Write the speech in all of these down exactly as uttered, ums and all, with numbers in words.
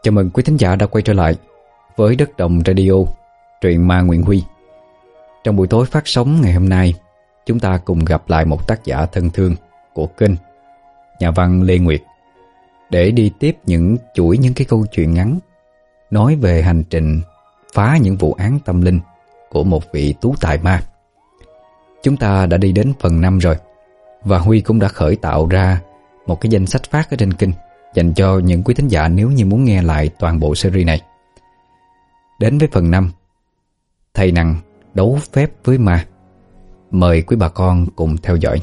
Chào mừng quý thính giả đã quay trở lại với Đất Đồng Radio, truyện ma Nguyễn Huy. Trong buổi tối phát sóng ngày hôm nay, chúng ta cùng gặp lại một tác giả thân thương của kênh, nhà văn Lê Nguyệt, để đi tiếp những chuỗi những cái câu chuyện ngắn nói về hành trình phá những vụ án tâm linh của một vị tú tài ma. Chúng ta đã đi đến phần năm rồi, và Huy cũng đã khởi tạo ra một cái danh sách phát ở trên kênh dành cho những quý thính giả nếu như muốn nghe lại toàn bộ series này. Đến với phần năm, thầy Nằng đấu phép với ma. Mời quý bà con cùng theo dõi.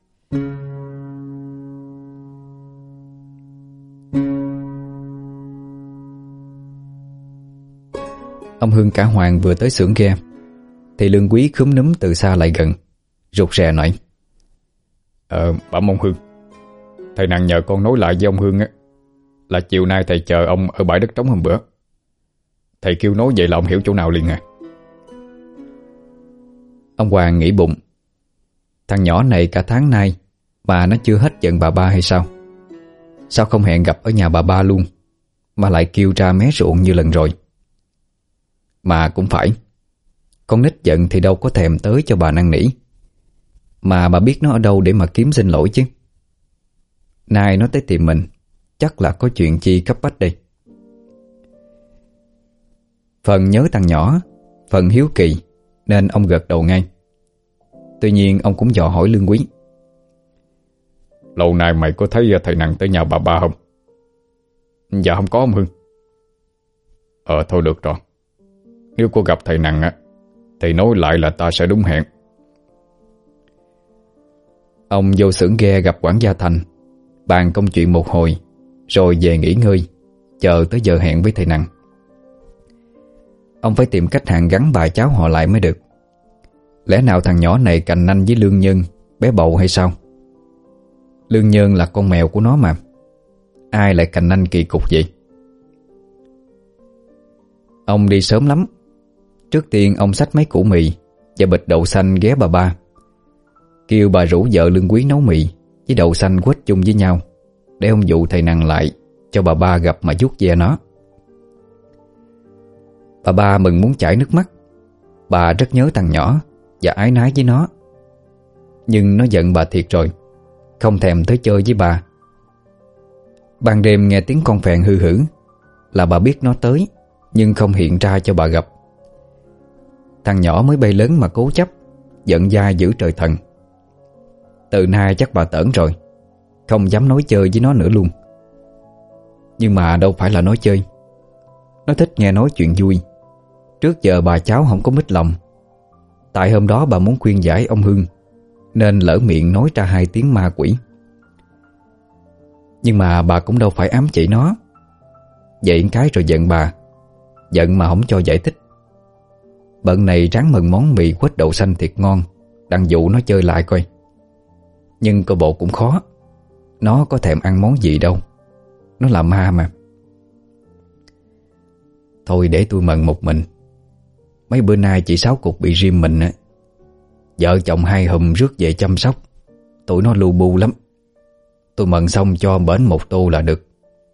Ông Hương cả Hoàng vừa tới xưởng ghe thì Lương Quý khúm núm từ xa lại gần, rụt rè nói: Ờ, bẩm ông Hương, thầy Nằng nhờ con nói lại với ông Hương á, là chiều nay thầy chờ ông ở bãi đất trống hôm bữa. Thầy kêu nói vậy là ông hiểu chỗ nào liền à? Ông Hoàng nghĩ bụng, thằng nhỏ này cả tháng nay mà nó chưa hết giận bà ba hay sao? Sao không hẹn gặp ở nhà bà ba luôn, mà lại kêu ra mé ruộng như lần rồi? Mà cũng phải, con nít giận thì đâu có thèm tới cho bà năn nỉ, mà bà biết nó ở đâu để mà kiếm xin lỗi chứ. Nay nó tới tìm mình, chắc là có chuyện chi cấp bách đây. Phần nhớ thằng nhỏ, phần hiếu kỳ, nên ông gật đầu ngay. Tuy nhiên ông cũng dò hỏi Lương Quý: Lâu nay mày có thấy thầy Nằng tới nhà bà ba không? Dạ không có ông Hương. Ờ thôi được rồi, nếu có gặp thầy Nằng á thì nói lại là ta sẽ đúng hẹn. Ông vô xưởng ghe gặp quản gia Thành, bàn công chuyện một hồi, rồi về nghỉ ngơi, chờ tới giờ hẹn với thầy Nằng. Ông phải tìm cách hàn gắn bà cháu họ lại mới được. Lẽ nào thằng nhỏ này cành nanh với Lương Nhân, bé bầu hay sao? Lương Nhân là con mèo của nó mà, ai lại cành nanh kỳ cục vậy? Ông đi sớm lắm. Trước tiên ông xách mấy củ mì và bịch đậu xanh ghé bà ba, kêu bà rủ vợ Lương Quý nấu mì với đậu xanh quết chung với nhau, để ông dụ thầy Nằng lại cho bà ba gặp mà vuốt ve nó. Bà ba mừng muốn chảy nước mắt. Bà rất nhớ thằng nhỏ và ái nái với nó. Nhưng nó giận bà thiệt rồi, không thèm tới chơi với bà. Ban đêm nghe tiếng con phèn hư hử là bà biết nó tới, nhưng không hiện ra cho bà gặp. Thằng nhỏ mới bay lớn mà cố chấp, giận dai giữ trời thần. Từ nay chắc bà tởn rồi, không dám nói chơi với nó nữa luôn. Nhưng mà đâu phải là nói chơi, nó thích nghe nói chuyện vui. Trước giờ bà cháu không có mít lòng. Tại hôm đó bà muốn khuyên giải ông Hương, nên lỡ miệng nói ra hai tiếng ma quỷ. Nhưng mà bà cũng đâu phải ám chỉ nó. Vậy cái rồi giận bà, giận mà không cho giải thích. Bận này ráng mừng món mì quết đậu xanh thiệt ngon, đang dụ nó chơi lại coi. Nhưng coi bộ cũng khó, nó có thèm ăn món gì đâu, nó là ma mà. Thôi để tôi mần một mình. Mấy bữa nay chị Sáu Cục bị rim mình á, vợ chồng hai hùm rước về chăm sóc, tụi nó lu bu lắm. Tôi mần xong cho bển một tô là được.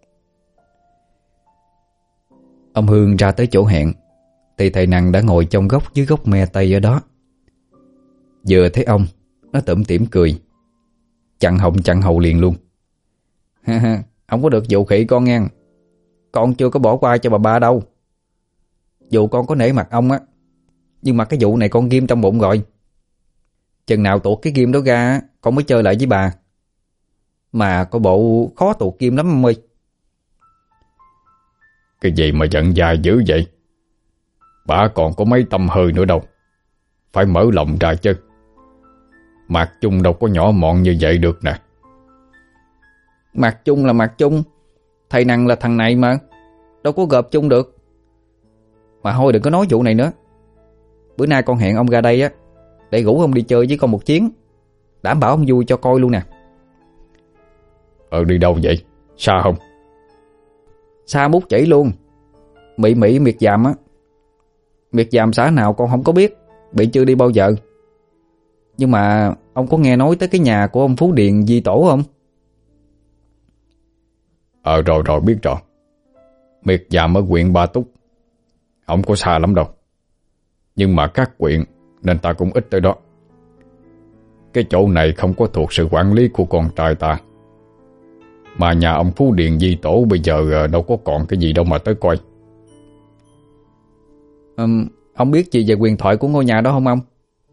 Ông Hương ra tới chỗ hẹn thì thầy Nằng đã ngồi trong góc dưới gốc me tây ở đó. Vừa thấy ông, nó tủm tỉm cười, chặn họng chặn hậu liền luôn. Ha ha, ông có được dụ khỉ con nghe. Con chưa có bỏ qua cho bà ba đâu. Dù con có nể mặt ông á, nhưng mà cái vụ này con ghim trong bụng rồi. Chừng nào tuột cái ghim đó ra, con mới chơi lại với bà. Mà có bộ khó tuột ghim lắm ông ơi. Cái gì mà giận dài dữ vậy? Bà còn có mấy tâm hơi nữa đâu, phải mở lòng ra chứ. Mạc Chung đâu có nhỏ mọn như vậy được nè. Mạc Chung là Mạc Chung, thầy Nằng là thằng này mà, đâu có gộp chung được. Mà thôi đừng có nói vụ này nữa. Bữa nay con hẹn ông ra đây á, để rủ ông đi chơi với con một chuyến, đảm bảo ông vui cho coi luôn nè. Ờ đi đâu vậy? Xa không? Xa mút chỉ luôn. Mỹ Mỹ miệt dàm á. Miệt dàm xã nào con không có biết, bị chưa đi bao giờ. Nhưng mà ông có nghe nói tới cái nhà của ông Phú Điền Di Tổ không? Ờ rồi rồi biết rồi. Miệt Dàm ở huyện Ba Túc, không có xa lắm đâu. Nhưng mà các huyện nên ta cũng ít tới đó. Cái chỗ này không có thuộc sự quản lý của con trai ta. Mà nhà ông Phú Điền Di Tổ bây giờ đâu có còn cái gì đâu mà tới coi. um, Ông biết gì về huyền thoại của ngôi nhà đó không ông?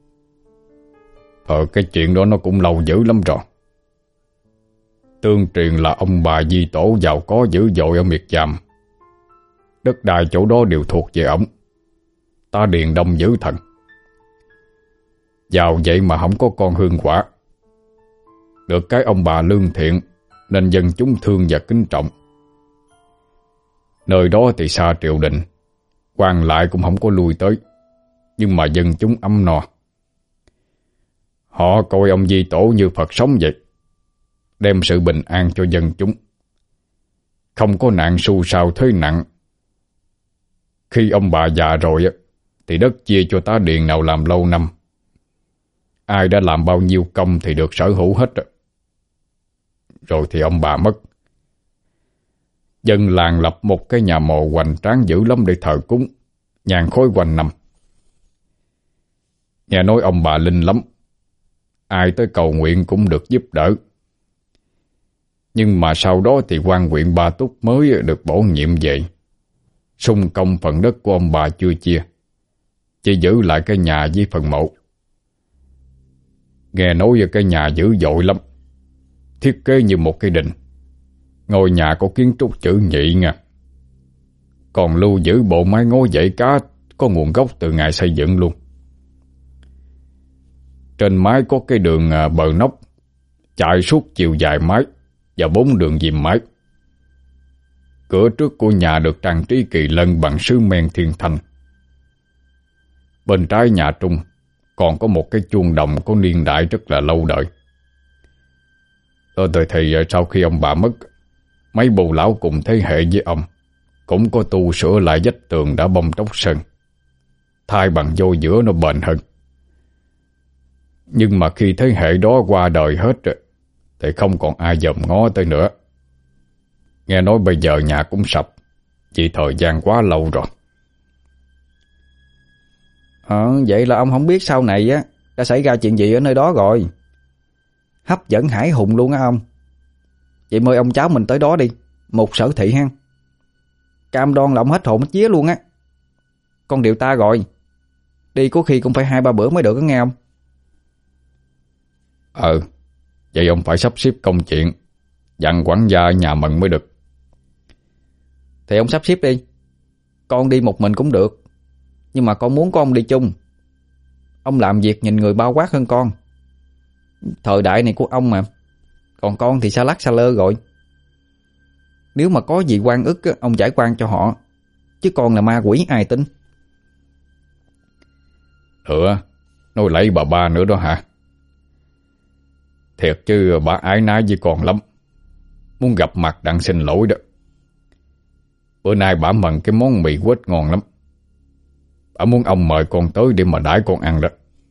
Ờ cái chuyện đó nó cũng lâu dữ lắm rồi. Tương truyền là ông bà Di Tổ giàu có dữ dội ở Miệt Dàm. Đất đai chỗ đó đều thuộc về ổng. Ta điền đông dữ thần. Giàu vậy mà không có con hương quả. Được cái ông bà lương thiện nên dân chúng thương và kính trọng. Nơi đó thì xa triều đình, quan lại cũng không có lui tới, nhưng mà dân chúng ấm no. Họ coi ông Di Tổ như Phật sống vậy, đem sự bình an cho dân chúng. Không có nạn xu xao thế nặng. Khi ông bà già rồi thì đất chia cho tá điền nào làm lâu năm. Ai đã làm bao nhiêu công thì được sở hữu hết. Rồi thì ông bà mất. Dân làng lập một cái nhà mộ hoành tráng dữ lắm để thờ cúng, nhàn khói quanh năm. Nghe nói ông bà linh lắm, ai tới cầu nguyện cũng được giúp đỡ. Nhưng mà sau đó thì quan huyện Ba Túc mới được bổ nhiệm về, xung công phần đất của ông bà chưa chia, chỉ giữ lại cái nhà với phần mộ. Nghe nói về cái nhà dữ dội lắm, thiết kế như một cái đình. Ngôi nhà có kiến trúc chữ nhị nha. Còn lưu giữ bộ mái ngói dãy cá có nguồn gốc từ ngày xây dựng luôn. Trên mái có cái đường bờ nóc chạy suốt chiều dài mái và bốn đường dìm mái. Cửa trước của nhà được trang trí kỳ lân bằng sứ men thiên thanh. Bên trái nhà trung còn có một cái chuông đồng có niên đại rất là lâu đời. Rồi thì sau khi ông bà mất, mấy bồ lão cùng thế hệ với ông cũng có tu sửa lại vách tường đã bong tróc sơn, thay bằng vôi giữa nó bền hơn. Nhưng mà khi thế hệ đó qua đời hết thì không còn ai dòm ngó tới nữa. Nghe nói bây giờ nhà cũng sập vì thời gian quá lâu rồi. Ờ, vậy là ông không biết sau này á đã xảy ra chuyện gì ở nơi đó rồi. Hấp dẫn hải hùng luôn á ông. Vậy mời ông cháu mình tới đó đi, một sở thị ha. Cam đoan là ông hết hồn hết vía luôn á. Con điều ta rồi, đi có khi cũng phải hai ba bữa mới được đó nghe ông. Ừ, vậy ông phải sắp xếp công chuyện, dặn quản gia ở nhà mừng mới được. Thì ông sắp xếp đi. Con đi một mình cũng được, nhưng mà con muốn có ông đi chung. Ông làm việc nhìn người bao quát hơn con. Thời đại này của ông mà. Còn con thì xa lắc xa lơ rồi. Nếu mà có gì oan ức á, ông giải quan cho họ. Chứ con là ma quỷ ai tin. Nữa, nói lấy bà ba nữa đó hả? Thiệt chứ bà ái nái với con lắm, muốn gặp mặt đặng xin lỗi đó. Bữa nay bà mần cái món mì quết ngon lắm. Bà muốn ông mời con tới để mà đãi con ăn đó.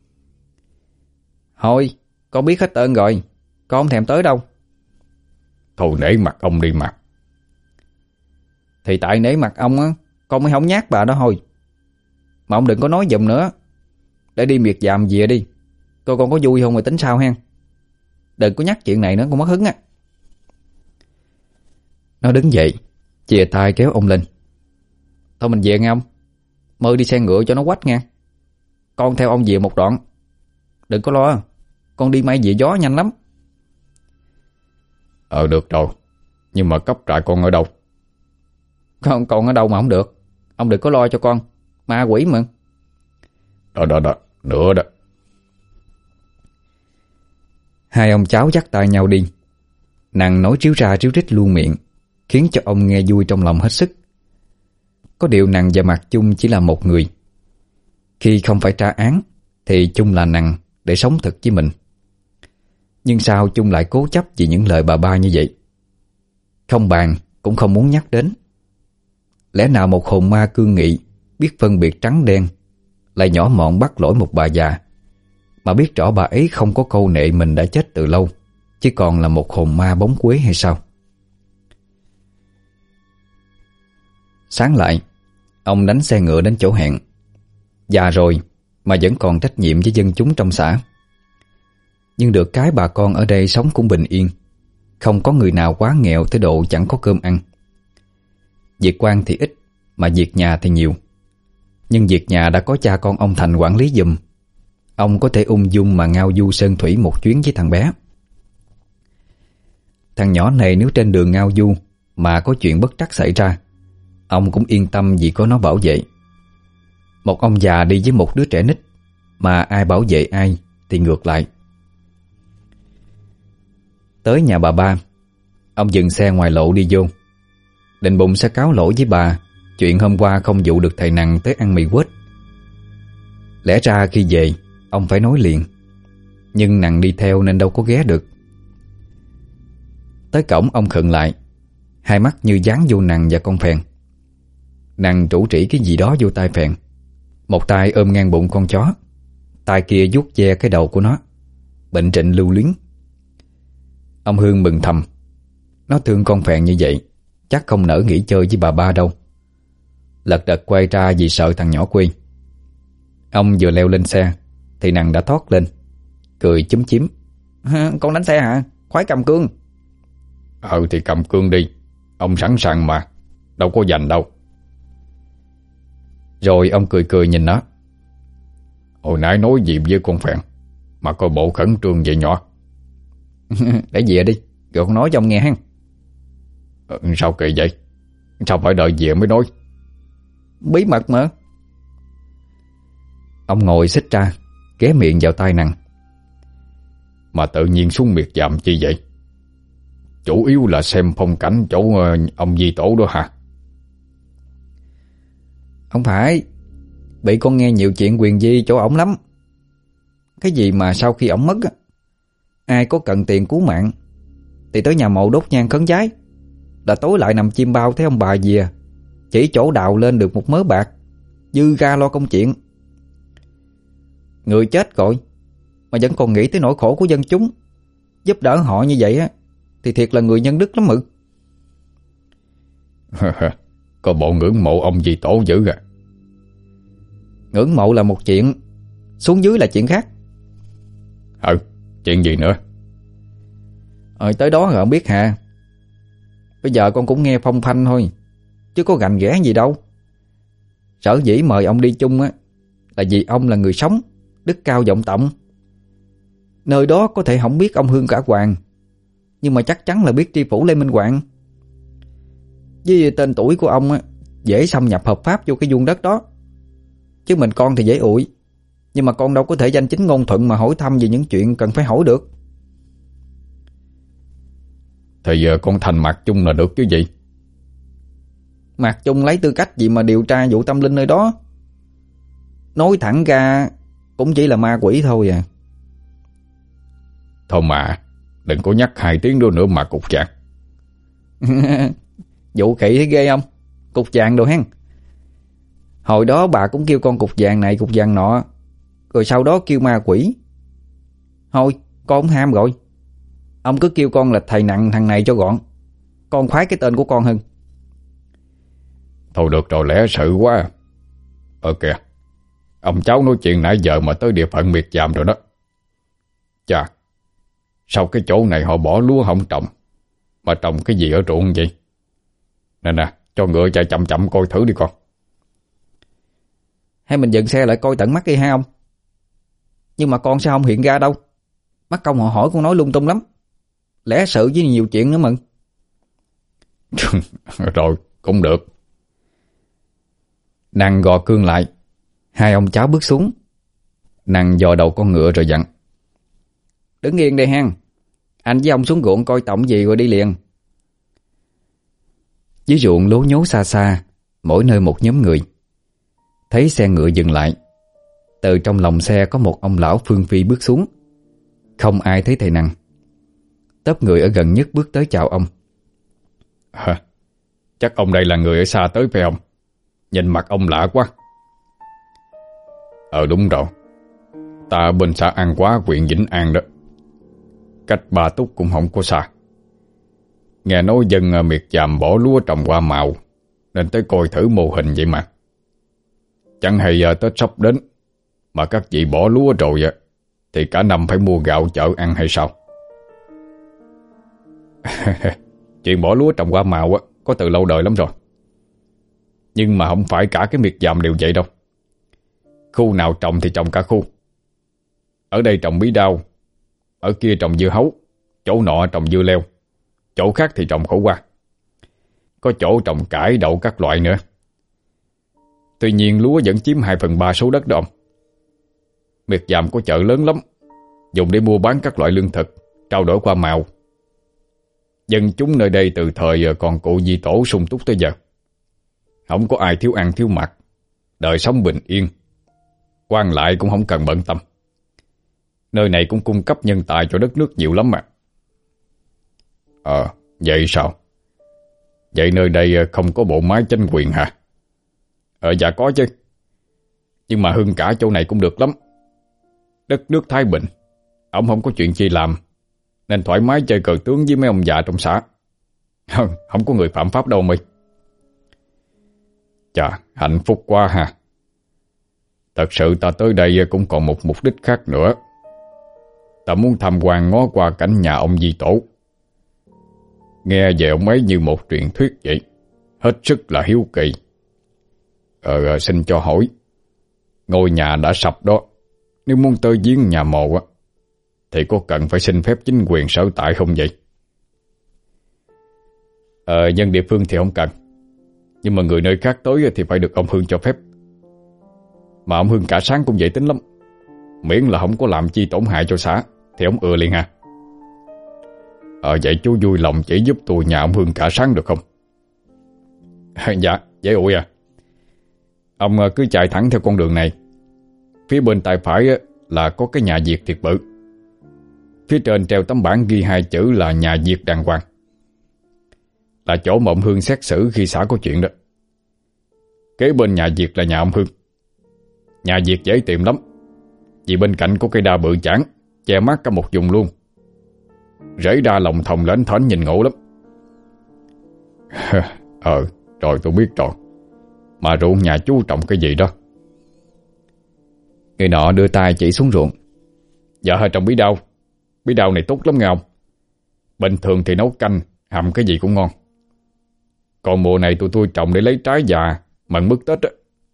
Thôi, con biết hết ơn rồi. Con không thèm tới đâu. Thôi nể mặt ông đi mà. Thì tại nể mặt ông á, con mới không nhát bà đó thôi. Mà ông đừng có nói giùm nữa. Để đi Miệt Dàm về đi. Coi con có vui không rồi tính sao hen. Đừng có nhắc chuyện này nữa, con mất hứng á. Nó đứng dậy, chìa tay kéo ông lên. Thôi mình về nghe ông. Mơ đi xe ngựa cho nó quách nha. Con theo ông về một đoạn. Đừng có lo, con đi may về gió nhanh lắm. Ờ được rồi, nhưng mà cấp trại con ở đâu? Con còn ở đâu mà không được. Ông đừng có lo cho con, ma quỷ mà. Đó đó đó, nữa đó. Hai ông cháu dắt tay nhau đi. Nàng nói tríu ra tríu rít luôn miệng, khiến cho ông nghe vui trong lòng hết sức. Có điều nàng và Mạc Chung chỉ là một người. Khi không phải tra án thì Chung là nàng để sống thực với mình. Nhưng sao Chung lại cố chấp vì những lời bà ba như vậy? Không bàn cũng không muốn nhắc đến. Lẽ nào một hồn ma cương nghị, biết phân biệt trắng đen, lại nhỏ mọn bắt lỗi một bà già, mà biết rõ bà ấy không có câu nệ mình đã chết từ lâu, chứ còn là một hồn ma bóng quế hay sao? Sáng lại, ông đánh xe ngựa đến chỗ hẹn. Già rồi mà vẫn còn trách nhiệm với dân chúng trong xã. Nhưng được cái bà con ở đây sống cũng bình yên, không có người nào quá nghèo tới độ chẳng có cơm ăn. Việc quan thì ít, mà việc nhà thì nhiều. Nhưng việc nhà đã có cha con ông Thành quản lý giùm. Ông có thể ung dung mà ngao du sơn thủy một chuyến với thằng bé. Thằng nhỏ này nếu trên đường ngao du mà có chuyện bất trắc xảy ra, ông cũng yên tâm vì có nó bảo vệ. Một ông già đi với một đứa trẻ nít, mà ai bảo vệ ai thì ngược lại. Tới nhà bà ba, ông dừng xe ngoài lộ đi vô. Định bụng sẽ cáo lỗi với bà chuyện hôm qua không dụ được thầy Nằng tới ăn mì quết. Lẽ ra khi về ông phải nói liền, nhưng Nằng đi theo nên đâu có ghé được. Tới cổng ông khựng lại, hai mắt như dán vô Nằng và con Phèn. Nằng trũ trĩ cái gì đó vô tay Phèn, một tay ôm ngang bụng con chó, tay kia vuốt ve cái đầu của nó, bệnh trịnh lưu luyến. Ông Hương mừng thầm, nó thương con Phèn như vậy chắc không nỡ nghỉ chơi với bà ba đâu. Lật đật quay ra vì sợ thằng nhỏ quê. Ông vừa leo lên xe thì Nằng đã thoát lên, cười chúm chím. Con đánh xe hả? Khoái cầm cương. Ừ thì cầm cương đi, ông sẵn sàng mà, đâu có giành đâu. Rồi ông cười cười nhìn nó. Hồi nãy nói gì với con Phèn mà coi bộ khẩn trương vậy nhỏ. Để về đi, rồi con nói cho ông nghe ha. Ừ, sao kỳ vậy? Sao phải đợi về mới nói? Bí mật mà. Ông ngồi xích ra, ghé miệng vào tai Nằng. Mà tự nhiên xuống miệt dạm chi vậy? Chủ yếu là xem phong cảnh chỗ ông Di Tổ đó hả? Không phải, bị con nghe nhiều chuyện quyền di chỗ ổng lắm. Cái gì mà sau khi ổng mất á, ai có cần tiền cứu mạng thì tới nhà mộ đốt nhang khấn vái, là tối lại nằm chim bao thấy ông bà về, chỉ chỗ đào lên được một mớ bạc, dư ra lo công chuyện. Người chết rồi mà vẫn còn nghĩ tới nỗi khổ của dân chúng, giúp đỡ họ như vậy á, thì thiệt là người nhân đức lắm mực. Có bộ ngưỡng mộ ông Di Tổ dữ à? Ngưỡng mộ là một chuyện, xuống dưới là chuyện khác. Ừ, chuyện gì nữa? Ờ, tới đó rồi ông biết hả. Bây giờ con cũng nghe phong phanh thôi, chứ có gành ghẽ gì đâu. Sở dĩ mời ông đi chung á, là vì ông là người sống, đức cao vọng trọng. Nơi đó có thể không biết ông Hương cả Hoàng, nhưng mà chắc chắn là biết tri phủ Lê Minh Hoàng. Với tên tuổi của ông á, dễ xâm nhập hợp pháp vô cái vuông đất đó. Chứ mình con thì dễ ủi, nhưng mà con đâu có thể danh chính ngôn thuận mà hỏi thăm về những chuyện cần phải hỏi được. Thì giờ con thành Mạc Chung là được chứ gì? Mạc Chung lấy tư cách gì mà điều tra vụ tâm linh nơi đó? Nói thẳng ra cũng chỉ là ma quỷ thôi à. Thôi mà, đừng có nhắc hai tiếng nữa nữa mà cục chạc. Vụ khỉ thấy ghê không? Cục vàng đồ hen. Hồi đó bà cũng kêu con cục vàng này cục vàng nọ, rồi sau đó kêu ma quỷ. Thôi con không ham rồi, ông cứ kêu con là thầy Nằng thằng này cho gọn. Con khoái cái tên của con hơn. Thôi được rồi, lẽ sự quá. Ờ kìa, ông cháu nói chuyện nãy giờ mà tới địa phận miệt dàm rồi đó. Chà, sao cái chỗ này họ bỏ lúa không trồng, mà trồng cái gì ở ruộng vậy? Nè nè, cho ngựa chạy chậm chậm coi thử đi con. Hay mình dừng xe lại coi tận mắt đi ha ông? Nhưng mà con sao không hiện ra đâu? Mắc công họ hỏi con nói lung tung lắm, lẽ sự với nhiều chuyện nữa mừng. Rồi, cũng được. Nằng gò cương lại, hai ông cháu bước xuống. Nằng dò đầu con ngựa rồi dặn: Đứng yên đây hang, anh với ông xuống ruộng coi tổng gì rồi đi liền. Dưới ruộng lố nhố xa xa, mỗi nơi một nhóm người. Thấy xe ngựa dừng lại, từ trong lòng xe có một ông lão phương phi bước xuống. Không ai thấy thầy Nằng. Tớp người ở gần nhất bước tới chào ông. À, chắc ông đây là người ở xa tới phải không? Nhìn mặt ông lạ quá. Ờ đúng rồi, ta bên xã An Quá, huyện Vĩnh An đó. Cách Ba Túc cũng không có xa. Nghe nói dân miệt dàm bỏ lúa trồng hoa màu, nên tới coi thử mô hình vậy mà. Chẳng hay giờ Tết sắp đến mà các chị bỏ lúa rồi thì cả năm phải mua gạo chợ ăn hay sao? Chuyện bỏ lúa trồng hoa màu có từ lâu đời lắm rồi. Nhưng mà không phải cả cái miệt dàm đều vậy đâu. Khu nào trồng thì trồng cả khu. Ở đây trồng bí đao, ở kia trồng dưa hấu, chỗ nọ trồng dưa leo, chỗ khác thì trồng khổ qua. Có chỗ trồng cải, đậu các loại nữa. Tuy nhiên lúa vẫn chiếm hai phần ba số đất đó ông. Miệt dàm có chợ lớn lắm, dùng để mua bán các loại lương thực, trao đổi qua màu. Dân chúng nơi đây từ thời còn cụ Di Tổ sung túc tới giờ. Không có ai thiếu ăn thiếu mặc, đời sống bình yên. Quan lại cũng không cần bận tâm. Nơi này cũng cung cấp nhân tài cho đất nước nhiều lắm mà. Ờ, vậy sao? Vậy nơi đây không có bộ máy chính quyền hả? Ờ, dạ có chứ. Nhưng mà hơn cả chỗ này cũng được lắm. Đất nước thái bình, ông không có chuyện chi làm, nên thoải mái chơi cờ tướng với mấy ông già trong xã. Không có người phạm pháp đâu mày. Chà, hạnh phúc quá ha. Thật sự ta tới đây cũng còn một mục đích khác nữa. Ta muốn tham quan ngó qua cảnh nhà ông Di Tổ. Nghe về ông ấy như một truyền thuyết vậy, hết sức là hiếu kỳ. Ờ, xin cho hỏi, ngôi nhà đã sập đó, nếu muốn tới viếng nhà mồ á, thì có cần phải xin phép chính quyền sở tại không vậy? Ờ, dân địa phương thì không cần, nhưng mà người nơi khác tới thì phải được ông Hương cho phép. Mà ông Hương cả sáng cũng vậy tính lắm. Miễn là không có làm chi tổn hại cho xã thì ông ưa liền ha. Ờ vậy chú vui lòng chỉ giúp tôi nhà ông Hương cả sáng được không? Dạ, dễ ủi à. Ông cứ chạy thẳng theo con đường này. Phía bên tay phải là có cái nhà Việt thiệt bự. Phía trên treo tấm bảng ghi hai chữ là nhà Việt đàng hoàng. Là chỗ mà ông Hương xét xử khi xã có chuyện đó. Kế bên nhà Việt là nhà ông Hương. Nhà Việt dễ tìm lắm, vì bên cạnh có cây đa bự chảng che mát cả một vùng luôn. Rễ đa lồng thòng lến thến nhìn ngộ lắm. Ờ, rồi tôi biết rồi. Mà ruộng nhà chú trồng cái gì đó? Người nọ đưa tay chỉ xuống ruộng. Dạ hơi trồng bí đao. Bí đao này tốt lắm nghe ông. Bình thường thì nấu canh, hầm cái gì cũng ngon. Còn mùa này tụi tôi trồng để lấy trái già mận mứt Tết á.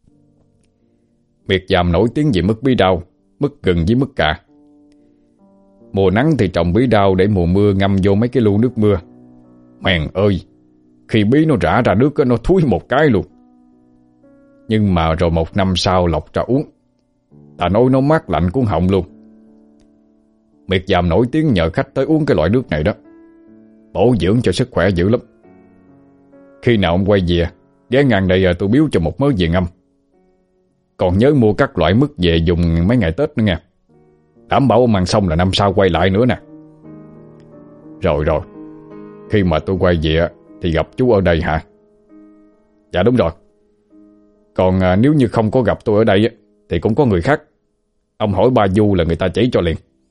Miệt dàm nổi tiếng vì mứt bí đao, mứt gừng với mứt cà. Mùa nắng thì trồng bí đao để mùa mưa ngâm vô mấy cái lu nước mưa. Mèn ơi, khi bí nó rã ra nước nó thúi một cái luôn. Nhưng mà rồi một năm sau lọc ra uống, ta nói nó mát lạnh cuốn họng luôn. Miệt dàm nổi tiếng nhờ khách tới uống cái loại nước này đó. Bổ dưỡng cho sức khỏe dữ lắm. Khi nào ông quay về, ghé ngang đây tôi biếu cho một mớ về ngâm. Còn nhớ mua các loại mứt về dùng mấy ngày Tết nữa nha. Đảm bảo ông ăn xong là năm sau quay lại nữa nè. Rồi rồi, khi mà tôi quay về thì gặp chú ở đây hả? Dạ đúng rồi. Còn à, nếu như không có gặp tôi ở đây thì cũng có người khác. Ông hỏi ba Du là người ta chỉ cho liền.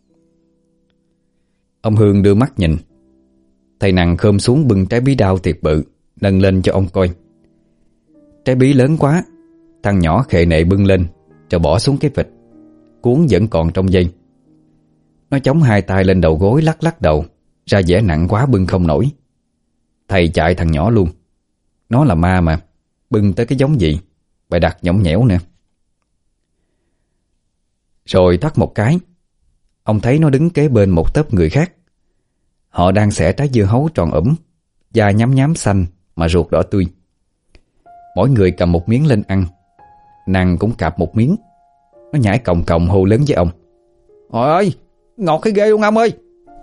Ông Hương đưa mắt nhìn. Thầy Nằng khom xuống bưng trái bí đao thiệt bự, nâng lên cho ông coi. Trái bí lớn quá, thằng nhỏ khệ nệ bưng lên rồi bỏ xuống cái vịt. Cuốn vẫn còn trong dây. Nó chống hai tay lên đầu gối lắc lắc đầu, ra vẻ nặng quá bưng không nổi. Thầy chạy thằng nhỏ luôn. Nó là ma mà, bưng tới cái giống gì, bày đặt nhõng nhẽo nè. Rồi thắt một cái, ông thấy nó đứng kế bên một tớp người khác. Họ đang xẻ trái dưa hấu tròn ủm, da nhám nhám xanh mà ruột đỏ tươi. Mỗi người cầm một miếng lên ăn. Nàng cũng cạp một miếng. Nó nhảy còng còng hô lớn với ông: "Trời ơi, ngọt cái ghê luôn ông ơi!"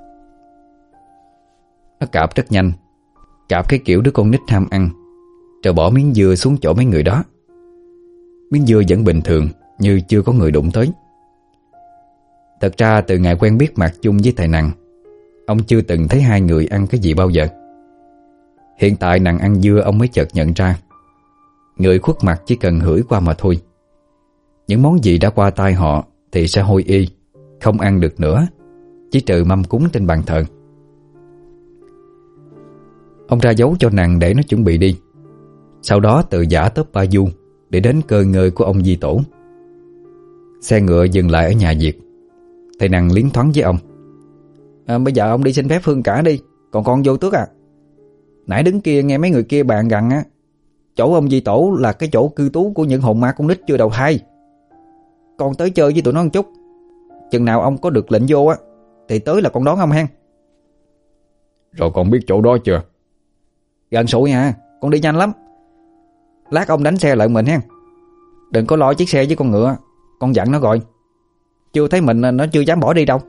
Nó cạp rất nhanh, cạp cái kiểu đứa con nít ham ăn, rồi bỏ miếng dưa xuống chỗ mấy người đó. Miếng dưa vẫn bình thường, như chưa có người đụng tới. Thật ra từ ngày quen biết Mạc Chung với thầy Nằng, ông chưa từng thấy hai người ăn cái gì bao giờ. Hiện tại Nằng ăn dưa ông mới chợt nhận ra, người khuất mặt chỉ cần hửi qua mà thôi. Những món gì đã qua tay họ thì sẽ hôi y, không ăn được nữa, chỉ trừ mâm cúng trên bàn thờ. Ông ra dấu cho Nằng để nó chuẩn bị đi. Sau đó tự giả tớp ba du để đến cơ ngơi của ông Di Tổ. Xe ngựa dừng lại ở nhà Việt. Thầy Năng liến thoáng với ông: à, Bây giờ ông đi xin phép Hương cả đi, còn con vô tước à. Nãy đứng kia nghe mấy người kia bàn rằng á, chỗ ông Di Tổ là cái chỗ cư trú của những hồn ma con nít chưa đầu thai. Con tới chơi với tụi nó một chút, chừng nào ông có được lệnh vô á thì tới là con đón ông hen. Rồi con biết chỗ đó chưa? Gần sụi à, con đi nhanh lắm. Lát ông đánh xe lại mình hen. Đừng có lo chiếc xe với con ngựa, con dặn nó gọi. Chưa thấy mình nó chưa dám bỏ đi đâu.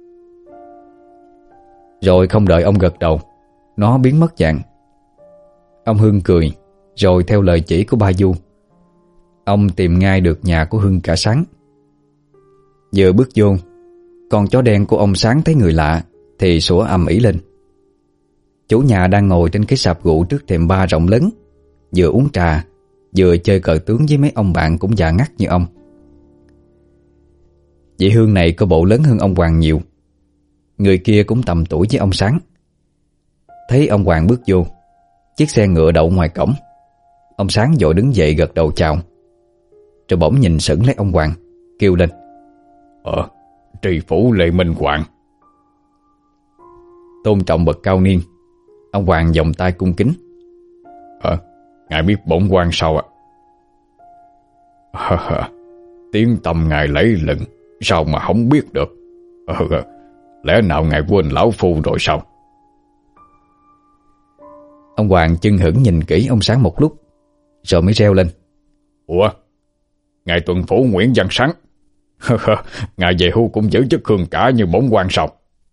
Rồi không đợi ông gật đầu, nó biến mất dạng. Ông Hưng cười, rồi theo lời chỉ của ba Du, ông tìm ngay được nhà của Hưng cả Sáng. Vừa bước vô, con chó đen của ông Sáng thấy người lạ thì sủa ầm ĩ lên. Chủ nhà đang ngồi trên cái sạp gỗ trước thềm ba rộng lớn, vừa uống trà vừa chơi cờ tướng với mấy ông bạn cũng già ngắt như ông. Chị Hương này có bộ lớn hơn ông Hoàng nhiều. Người kia cũng tầm tuổi với ông Sáng. Thấy ông Hoàng bước vô, chiếc xe ngựa đậu ngoài cổng, ông Sáng vội đứng dậy gật đầu chào. Rồi bỗng nhìn sững lấy ông Hoàng, kêu lên: Ờ, tri phủ Lê Minh Hoàng. Tôn trọng bậc cao niên, ông Hoàng vòng tay cung kính: Ờ, ngài biết bổn quan sao ạ? À? Tiếng tầm ngài lấy lừng, sao mà không biết được? Ờ, lẽ nào ngài quên lão phu rồi sao? Ông Hoàng chưng hửng nhìn kỹ ông Sáng một lúc, rồi mới reo lên: Ủa, ngài tuần phủ Nguyễn Văn Sáng. Ngài về hưu cũng giữ chức hương cả như bổn quan sao?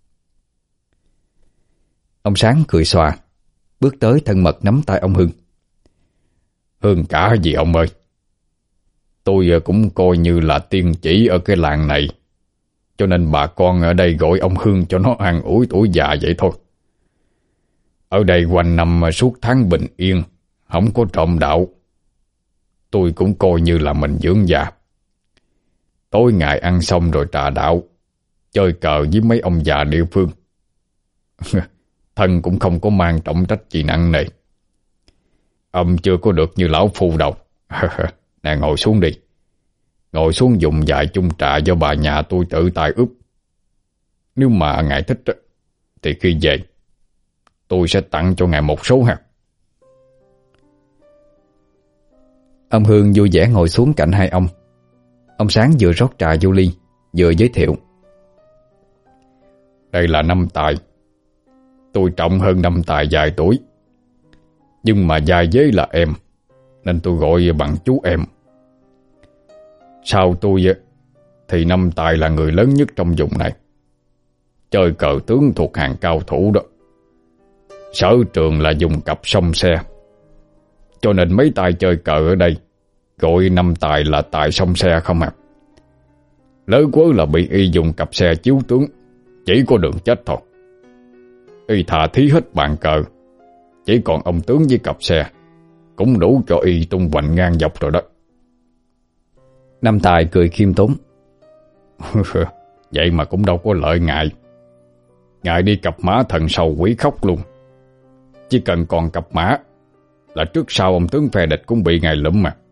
Ông Sáng cười xòa, bước tới thân mật nắm tay ông Hưng: Hương cả gì ông ơi? Tôi cũng coi như là tiên chỉ ở cái làng này, cho nên bà con ở đây gọi ông Hương cho nó an ủi tuổi già vậy thôi. Ở đây quanh năm suốt tháng bình yên, không có trộm đạo. Tôi cũng coi như là mình dưỡng già. Tối ngày ăn xong rồi trà đạo, chơi cờ với mấy ông già địa phương. Thân cũng không có mang trọng trách gì nặng nề. Ông chưa có được như lão phu đâu. Nè, ngồi xuống đi. Ngồi xuống dùng vài chung trà do bà nhà tôi tự tay ướp. Nếu mà ngài thích thì khi về tôi sẽ tặng cho ngài một số ha. Ông Hương vui vẻ ngồi xuống cạnh hai ông. Ông Sáng vừa rót trà vô ly, vừa giới thiệu: Đây là Năm Tài. Tôi trọng hơn Năm Tài vài tuổi, nhưng mà giai giới là em, nên tôi gọi bằng chú em. Sau tôi thì Năm Tài là người lớn nhất trong vùng này. Chơi cờ tướng thuộc hàng cao thủ đó. Sở trường là dùng cặp song xe, cho nên mấy tay chơi cờ ở đây gọi Năm Tài là tài song xe không à. Lớn quá là bị y dùng cặp xe chiếu tướng, chỉ có đường chết thôi. Y thà thí hết bàn cờ, chỉ còn ông tướng với cặp xe, cũng đủ cho y tung hoành ngang dọc rồi đó. Năm Tài cười khiêm tốn: Vậy mà cũng đâu có lợi ngài. Ngài đi cặp mã thần sầu quỷ khóc luôn. Chỉ cần còn cặp mã là trước sau ông tướng phe địch cũng bị ngài lụm mà.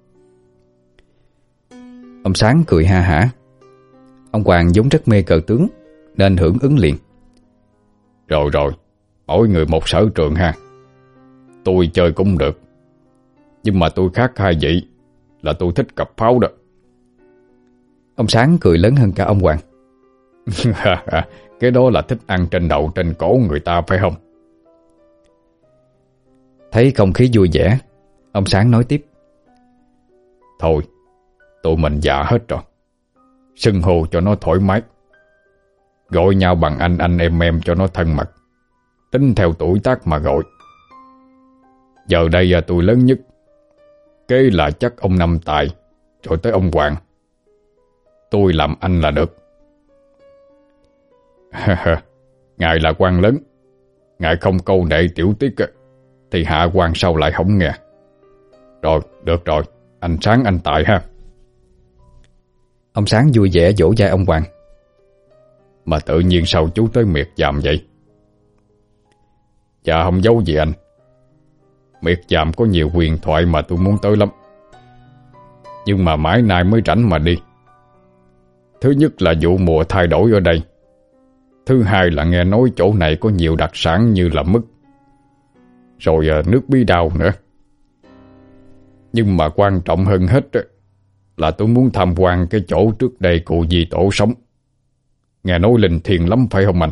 Ông Sáng cười ha hả. Ông Hoàng vốn rất mê cờ tướng nên hưởng ứng liền: Rồi rồi, mỗi người một sở trường ha. Tôi chơi cũng được, nhưng mà tôi khác hai vị là tôi thích cặp pháo đó. Ông Sáng cười lớn hơn cả ông Hoàng: Cái đó là thích ăn trên đầu trên cổ người ta phải không? Thấy không khí vui vẻ, ông Sáng nói tiếp: Thôi, tụi mình già hết rồi, xưng hô cho nó thoải mái. Gọi nhau bằng anh anh em em cho nó thân mật, tính theo tuổi tác mà gọi. Giờ đây là tôi lớn nhất, kế là chắc ông Năm Tài, rồi tới ông Hoàng. Tôi làm anh là được. Ngài là quan lớn, ngài không câu nệ tiểu tiết thì hạ quan sau lại không nghe. Rồi, được rồi, anh Sáng anh Tài ha. Ông Sáng vui vẻ vỗ vai ông Hoàng: Mà tự nhiên sao chú tới miệt dàm vậy? Dạ không giấu gì anh, Miệt Dàm có nhiều huyền thoại mà tôi muốn tới lắm, nhưng mà mãi nay mới rảnh mà đi. Thứ nhất là vụ mùa thay đổi ở đây. Thứ hai là nghe nói chỗ này có nhiều đặc sản như là mứt, rồi nước bí đao nữa. Nhưng mà quan trọng hơn hết là tôi muốn tham quan cái chỗ trước đây cụ Di Tổ sống. Nghe nói linh thiêng lắm phải không anh?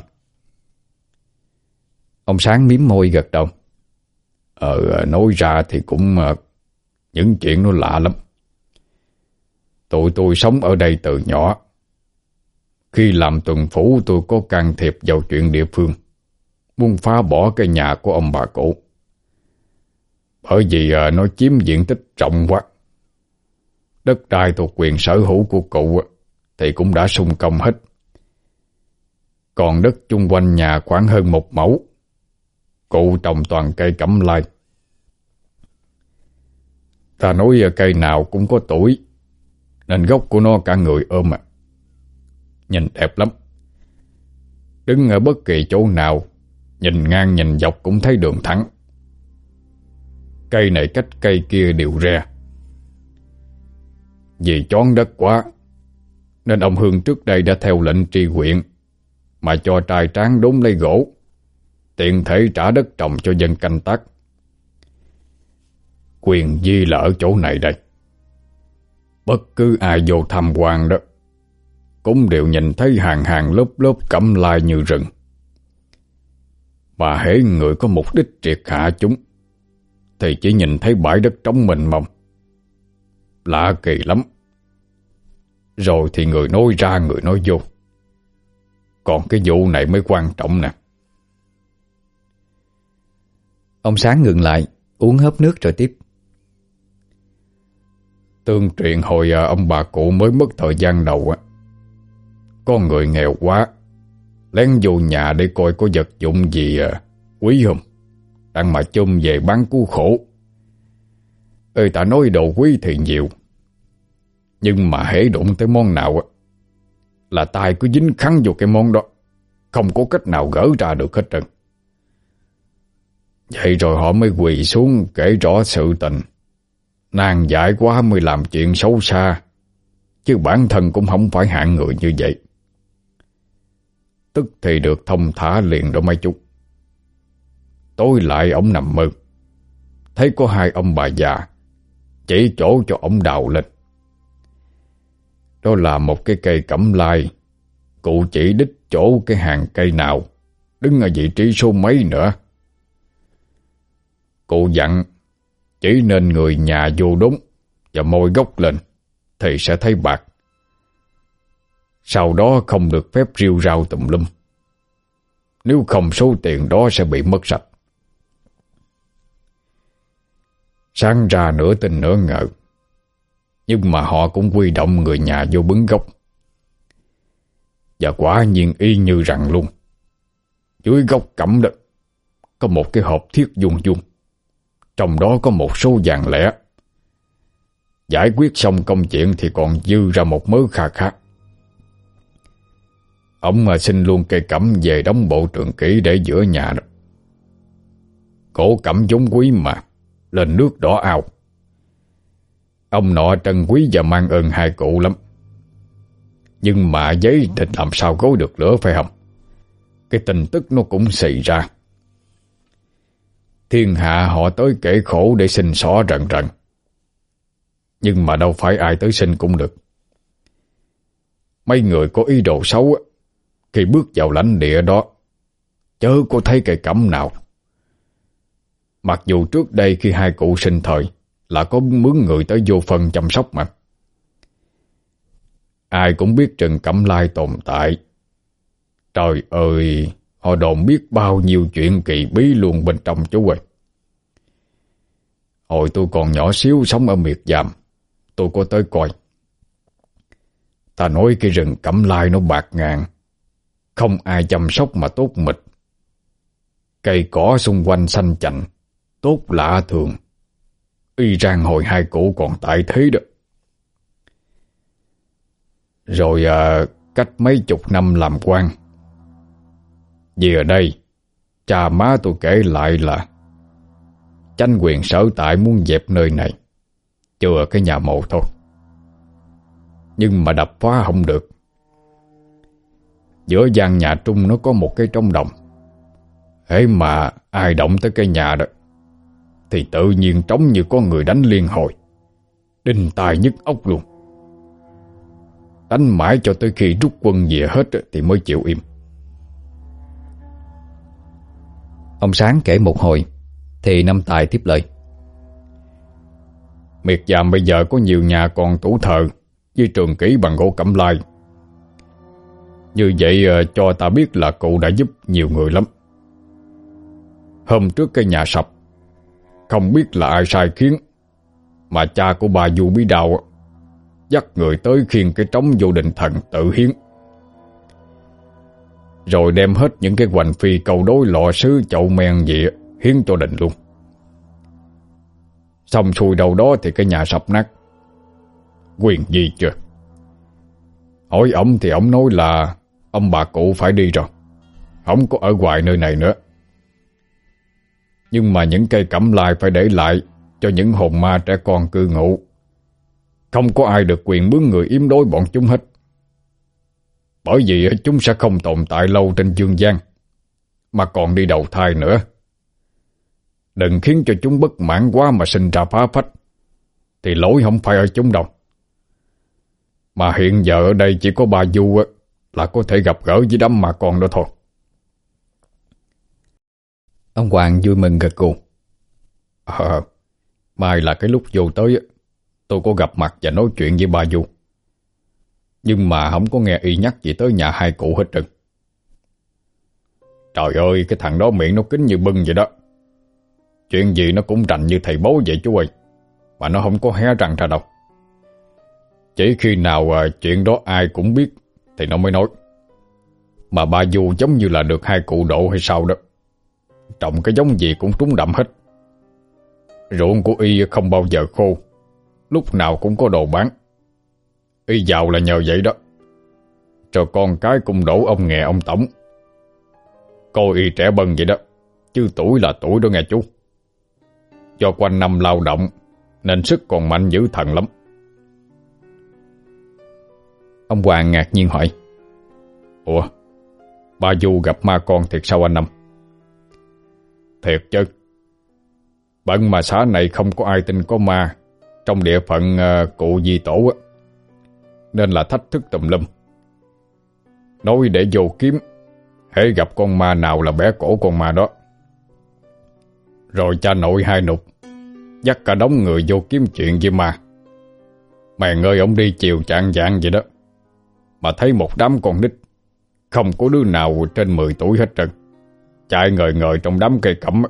Ông Sáng mím môi gật đầu. Ờ, nói ra thì cũng những chuyện nó lạ lắm. Tụi tôi sống ở đây từ nhỏ. Khi làm tuần phủ tôi có can thiệp vào chuyện địa phương, muốn phá bỏ cái nhà của ông bà cụ. Bởi vì nó chiếm diện tích rộng quá. Đất đai thuộc quyền sở hữu của cụ thì cũng đã xung công hết. Còn đất chung quanh nhà khoảng hơn một mẫu, cụ trồng toàn cây cẩm lai. Ta nói cây nào cũng có tuổi, nên gốc của nó cả người ôm à. Nhìn đẹp lắm. Đứng ở bất kỳ chỗ nào, nhìn ngang nhìn dọc cũng thấy đường thẳng. Cây này cách cây kia đều re. Vì choán đất quá, nên ông Hương trước đây đã theo lệnh tri huyện mà cho trai tráng đốn lấy gỗ, tiện thể trả đất trồng cho dân canh tác. Quyền di là ở chỗ này đây. Bất cứ ai vô tham quan đó cũng đều nhìn thấy hàng hàng lớp lớp cẩm lai như rừng. Mà hễ người có mục đích triệt hạ chúng thì chỉ nhìn thấy bãi đất trống mênh mông. Lạ kỳ lắm. Rồi thì người nói ra người nói vô. Còn cái vụ này mới quan trọng nè. Ông Sáng ngừng lại, uống hớp nước rồi tiếp. Tương truyền hồi ông bà cụ mới mất thời gian đầu á, có người nghèo quá, lén vô nhà để coi có vật dụng gì quý không, đang mà chum về bán cứu khổ. Ê, ta nói đồ quý thì nhiều, nhưng mà hễ đụng tới món nào á là tay cứ dính khăn vô cái món đó, không có cách nào gỡ ra được hết trơn. Vậy rồi họ mới quỳ xuống kể rõ sự tình. Nan giải quá mới làm chuyện xấu xa, chứ bản thân cũng không phải hạng người như vậy. Tức thì được thông thả liền đó mấy chút. Tối lại ổng nằm mơ, thấy có hai ông bà già chỉ chỗ cho ổng đào lên. Đó là một cái cây cẩm lai, cụ chỉ đích chỗ cái hàng cây nào, đứng ở vị trí số mấy nữa. Cụ dặn chỉ nên người nhà vô đúng và môi gốc lên thì sẽ thấy bạc. Sau đó không được phép rêu rao tùm lum, nếu không số tiền đó sẽ bị mất sạch. Sáng ra nửa tin nửa ngờ, nhưng mà họ cũng huy động người nhà vô bứng gốc. Và quả nhiên y như rằng luôn. Dưới gốc cẩm đất có một cái hộp thiết vuông vuông, trong đó có một số vàng lẻ. Giải quyết xong công chuyện thì còn dư ra một mớ kha khá. Ông mà xin luôn cây cẩm về đóng bộ trường kỷ để giữa nhà đó. Cổ cẩm giống quý mà, lên nước đỏ ao. Ông nọ trân quý và mang ơn hai cụ lắm. Nhưng mà giấy thì làm sao gối được lửa phải không? Cái tin tức nó cũng xì ra. Thiên hạ họ tới kể khổ để xin xỏ rần rần. Nhưng mà đâu phải ai tới xin cũng được. Mấy người có ý đồ xấu khi bước vào lãnh địa đó chớ có thấy cây cẩm nào. Mặc dù trước đây khi hai cụ sinh thời là có mướn người tới vô phân chăm sóc mà. Ai cũng biết rừng cẩm lai tồn tại. Trời ơi, họ đồn biết bao nhiêu chuyện kỳ bí luôn bên trong chú ơi. Hồi tôi còn nhỏ xíu sống ở Miệt Dàm, tôi có tới coi. Ta nói cái rừng cẩm lai nó bạt ngàn, không ai chăm sóc mà tốt mịch. Cây cỏ xung quanh xanh chạnh, tốt lạ thường. Y rang hồi hai cụ còn tại thế đó. Rồi à, cách mấy chục năm làm quan, vì ở đây cha má tôi kể lại là Chánh quyền sở tại muốn dẹp nơi này, chừa cái nhà mộ thôi. Nhưng mà đập phá không được. Giữa gian nhà Trung nó có một cái trống đồng. Hễ mà ai động tới cái nhà đó thì tự nhiên trống như có người đánh liên hồi, đinh tai nhức óc luôn. Đánh mãi cho tới khi rút quân về hết thì mới chịu im. Ông Sáng kể một hồi thì Năm Tài tiếp lời. Miệt Dàm bây giờ có nhiều nhà còn tủ thờ với trường kỷ bằng gỗ cẩm lai. Như vậy cho ta biết là cụ đã giúp nhiều người lắm. Hôm trước cái nhà sập, không biết là ai sai khiến, mà cha của bà Du Bí Đao dắt người tới khiêng cái trống vô định thần tự hiến, rồi đem hết những cái hoành phi cầu đối lọ sứ chậu men gì hiến cho định luôn. Xong xuôi đầu đó thì cái nhà sập nát. Quyền gì chưa? Hỏi ổng thì ổng nói là ông bà cụ phải đi rồi, không có ở hoài nơi này nữa. Nhưng mà những cây cẩm lai phải để lại cho những hồn ma trẻ con cư ngụ. Không có ai được quyền bướng người yếm đối bọn chúng hết. Bởi vì chúng sẽ không tồn tại lâu trên dương gian, mà còn đi đầu thai nữa. Đừng khiến cho chúng bất mãn quá mà sinh ra phá phách, thì lỗi không phải ở chúng đâu. Mà hiện giờ ở đây chỉ có bà Du là có thể gặp gỡ với đám mà con đó thôi. Ông Hoàng vui mừng gật gù. Ờ, mai là cái lúc vô tới tôi có gặp mặt và nói chuyện với bà Du, nhưng mà không có nghe y nhắc gì tới nhà hai cụ hết trơn. Trời ơi, cái thằng đó miệng nó kín như bưng vậy đó. Chuyện gì nó cũng rành như thầy bói vậy chú ơi, mà nó không có hé răng ra đâu. Chỉ khi nào à, chuyện đó ai cũng biết thì nó mới nói. Mà bà Du giống như là được hai cụ độ hay sao đó. Trồng cái giống gì cũng trúng đậm hết. Ruộng của y không bao giờ khô, lúc nào cũng có đồ bán. Y giàu là nhờ vậy đó. Cho con cái cũng đổ ông nghè ông tổng. Coi y trẻ bần vậy đó, chứ tuổi là tuổi đó nghe chú. Do quanh năm lao động nên sức còn mạnh dữ thần lắm. Ông Hoàng ngạc nhiên hỏi. Ủa, bà Du gặp ma con thiệt sao anh Năm? Thiệt chứ. Bận mà xã này không có ai tin có ma trong địa phận uh, cụ Di Tổ á, nên là thách thức tùm lum. Nói để vô kiếm, hễ gặp con ma nào là bẻ cổ con ma đó. Rồi cha nội hai nục dắt cả đống người vô kiếm chuyện với ma. Mày ơi, ông đi chiều chạng vạng vậy đó, mà thấy một đám con nít không có đứa nào trên mười tuổi hết trơn, chạy ngời ngời trong đám cây cẩm.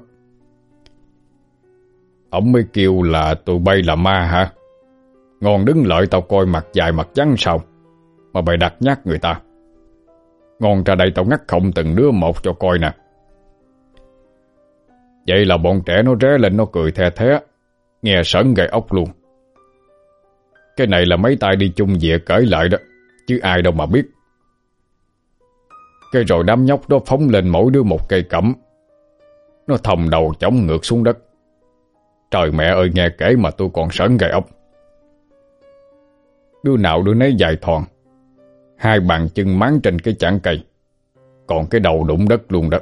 Ông mới kêu là tụi bay là ma hả? Ngon đứng lợi tao coi mặt dài mặt trắng sao mà bày đặt nhát người ta. Ngon ra đây tao ngắt khổng từng đứa một cho coi nè. Vậy là bọn trẻ nó ré lên nó cười the thế, nghe sởn gai ốc luôn. Cái này là mấy tay đi chung về cởi lại đó, chứ ai đâu mà biết. Cái rồi đám nhóc đó phóng lên mỗi đứa một cây cẩm. Nó thòng đầu chống ngược xuống đất. Trời mẹ ơi, nghe kể mà tôi còn sởn gai ốc. Đứa nào đứa nấy dài thòn, hai bàn chân máng trên cái chảng cây, còn cái đầu đụng đất luôn đó.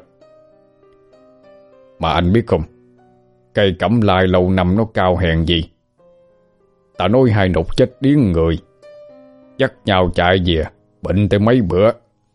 Mà anh biết không, cây cẩm lai lâu năm nó cao hèn gì. Ta nói hai nục chết điếng người, dắt nhau chạy về, bệnh tới mấy bữa.